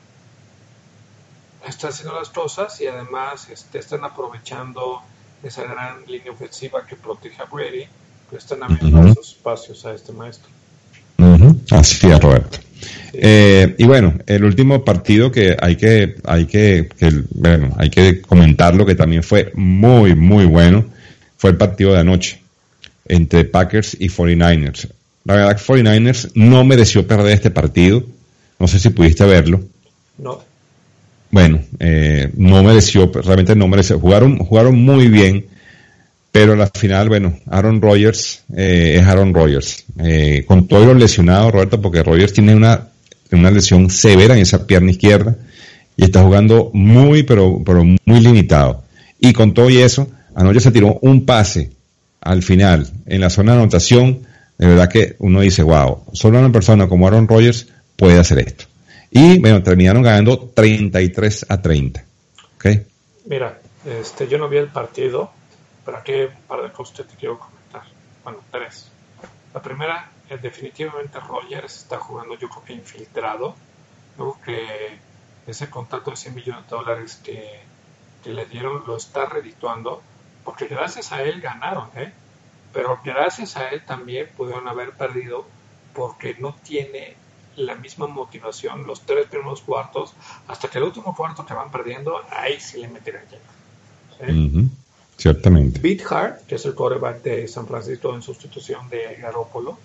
está haciendo las cosas, y además este, están aprovechando esa gran línea ofensiva que protege a Brady. Están abriendo uh-huh. esos espacios a este maestro. Uh-huh. Así es, Roberto. Sí. Eh, y bueno, el último partido que hay que, hay que, que, bueno, hay que comentarlo, que también fue muy, muy bueno, fue el partido de anoche entre Packers y cuarenta y nueve ers. La verdad que cuarenta y nueve ers no mereció perder este partido. No sé si pudiste verlo. No. Bueno, eh, no mereció, realmente no mereció. Jugaron, jugaron muy bien. Pero a la final, bueno, Aaron Rodgers, eh, es Aaron Rodgers. Eh, con todos los lesionados, Roberto, porque Rodgers tiene una, una lesión severa en esa pierna izquierda, y está jugando muy, pero, pero muy limitado. Y con todo y eso, anoche se tiró un pase al final, en la zona de anotación, de verdad que uno dice, wow, solo una persona como Aaron Rodgers puede hacer esto. Y bueno, terminaron ganando treinta y tres a treinta. ¿Okay? Mira, este, yo no vi el partido, pero aquí hay un par de cosas que te quiero comentar. Bueno, tres. La primera, es definitivamente Rodgers está jugando, yo creo que infiltrado. Yo creo que ese contrato de cien millones de dólares que, que le dieron lo está redituando, porque gracias a él ganaron, ¿eh? pero gracias a él también pudieron haber perdido porque no tiene la misma motivación los tres primeros cuartos, hasta que el último cuarto que van perdiendo, ahí sí le meten el ¿sí? Uh-huh. Ciertamente. Beathard, que es el quarterback de San Francisco en sustitución de Garoppolo,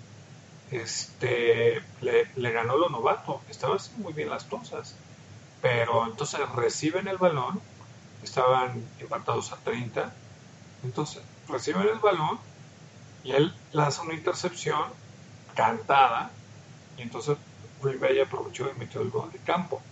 este, le, le ganó lo novato, estaba haciendo muy bien las cosas, pero entonces reciben el balón, estaban empatados a treinta, entonces reciben el balón y él lanza una intercepción cantada y entonces Green Bay aprovechó y metió el gol de campo.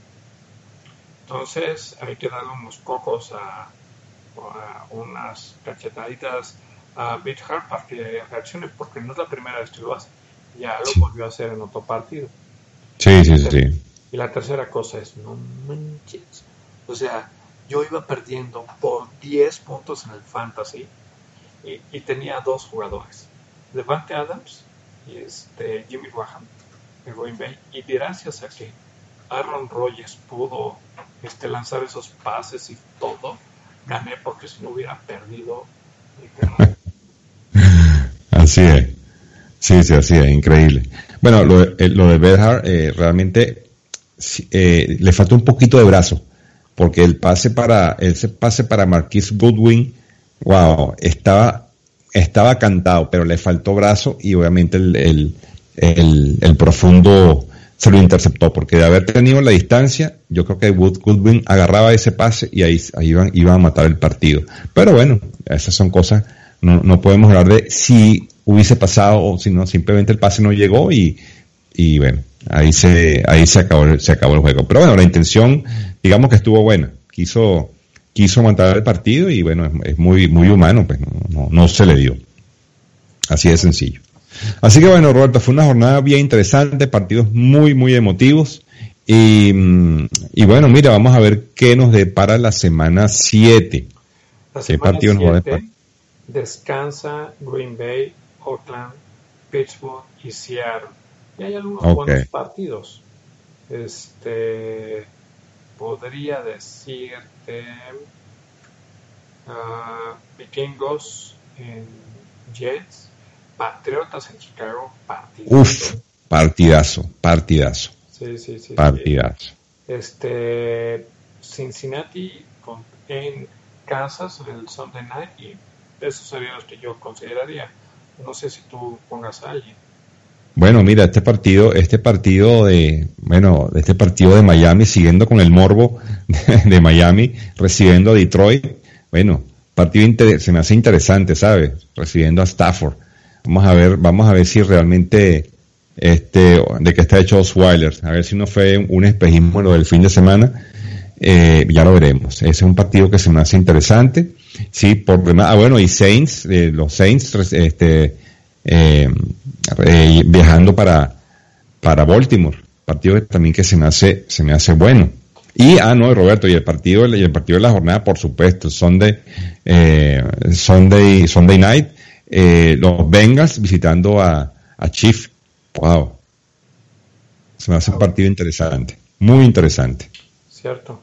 Entonces hay que darle unos cocos a, a unas cachetaditas a Beathard para que reaccione, porque no es la primera vez que lo hace, ya lo volvió a hacer en otro partido. Sí, sí, sí, sí. Y la tercera cosa es, no manches, o sea, yo iba perdiendo por diez puntos en el fantasy y, y tenía dos jugadores, Devante Adams y este Jimmy Graham de Green Bay, y gracias a que Aaron Rodgers pudo este, lanzar esos pases y todo, gané, porque si no hubiera perdido literal. Así es, sí, sí, así es, increíble. Bueno, lo, de, lo de Beathard eh, realmente eh, le faltó un poquito de brazo, porque el pase para ese pase para Marquise Goodwin, wow, estaba estaba cantado, pero le faltó brazo y obviamente el, el, el, el profundo se lo interceptó, porque de haber tenido la distancia, yo creo que Goodwin agarraba ese pase y ahí, ahí iban, iban a matar el partido. Pero bueno, esas son cosas, no, no podemos hablar de si hubiese pasado o si no, simplemente el pase no llegó y, y bueno, ahí se, ahí se acabó, se acabó el juego. Pero bueno, la intención, digamos que estuvo buena, quiso, quiso matar el partido y bueno, es, es muy, muy humano, pues no, no, no se le dio. Así de sencillo. Así que bueno, Roberto, fue una jornada bien interesante, partidos muy, muy emotivos. Y, y bueno, mira, vamos a ver qué nos depara la semana siete. La semana siete descansa Green Bay, Oakland, Pittsburgh y Seattle. Y hay algunos okay. buenos partidos. Este, podría decirte uh, Vikingos en Jets, Patriotas en Chicago, partidazo. Uf, partidazo, partidazo. Sí, sí, sí. Partidazo. Sí. Este, Cincinnati con, en Kansas en el Sunday Night, y esos serían los que yo consideraría. No sé si tú pongas a alguien. Bueno, mira, este partido, este partido de, bueno, este partido de Miami, siguiendo con el morbo de, de Miami, recibiendo a Detroit, bueno, partido inter- se me hace interesante, ¿sabes? Recibiendo a Stafford. Vamos a ver, vamos a ver si realmente, este, de qué está hecho Osweiler, a ver si no fue un espejismo lo del fin de semana, eh, ya lo veremos. Ese es un partido que se me hace interesante, sí, por demás, ah, bueno, y Saints, eh, los Saints, este, eh, eh, viajando para, para Baltimore, partido que también que se me hace, se me hace bueno. Y, ah, no, Roberto, y el partido, y el partido de la jornada, por supuesto, Sunday, eh, Sunday, Sunday night, eh, los Bengals visitando a, a Chiefs. Wow. Se me hace un partido interesante, muy interesante. Cierto.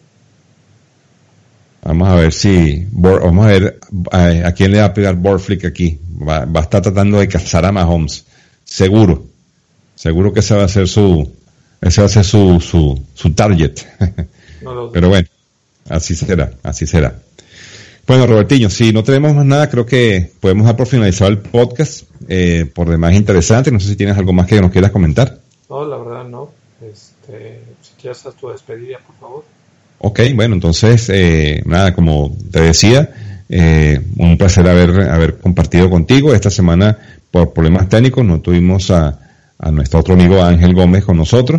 Vamos a ver si, vamos a ver a, a quién le va a pegar Borflick aquí. Va, va a estar tratando de cazar a Mahomes. Seguro. Seguro que ese va a ser su, ese va a ser su, su, su target. No Pero bueno, así será, así será. Bueno, Robertinho, si no tenemos más nada, creo que podemos dar por finalizado el podcast. Eh, por demás interesante. No sé si tienes algo más que nos quieras comentar. No, la verdad no. Este, si quieres hacer tu despedida, por favor. Ok, bueno, entonces, eh, nada, como te decía, eh, un placer haber, haber compartido contigo. Esta semana, por problemas técnicos, no tuvimos a, a nuestro otro amigo Ángel Gómez con nosotros.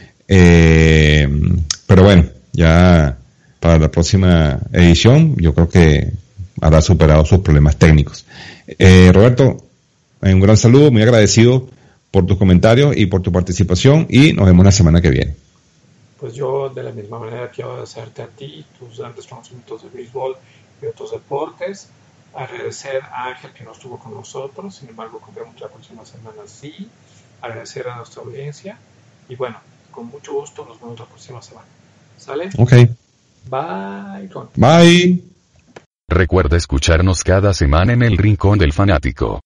Eh, pero bueno, ya para la próxima edición, yo creo que habrá superado sus problemas técnicos. Eh, Roberto, un gran saludo, muy agradecido por tus comentarios y por tu participación, y nos vemos la semana que viene. Pues yo de la misma manera quiero agradecerte a ti, tus grandes conocimientos de béisbol y otros deportes, agradecer a Ángel que no estuvo con nosotros, sin embargo contaremos la próxima semana sí, agradecer a nuestra audiencia y bueno, con mucho gusto nos vemos la próxima semana. ¿Sale? Ok. Bye. Bye. Recuerda escucharnos cada semana en El Rincón del Fanático.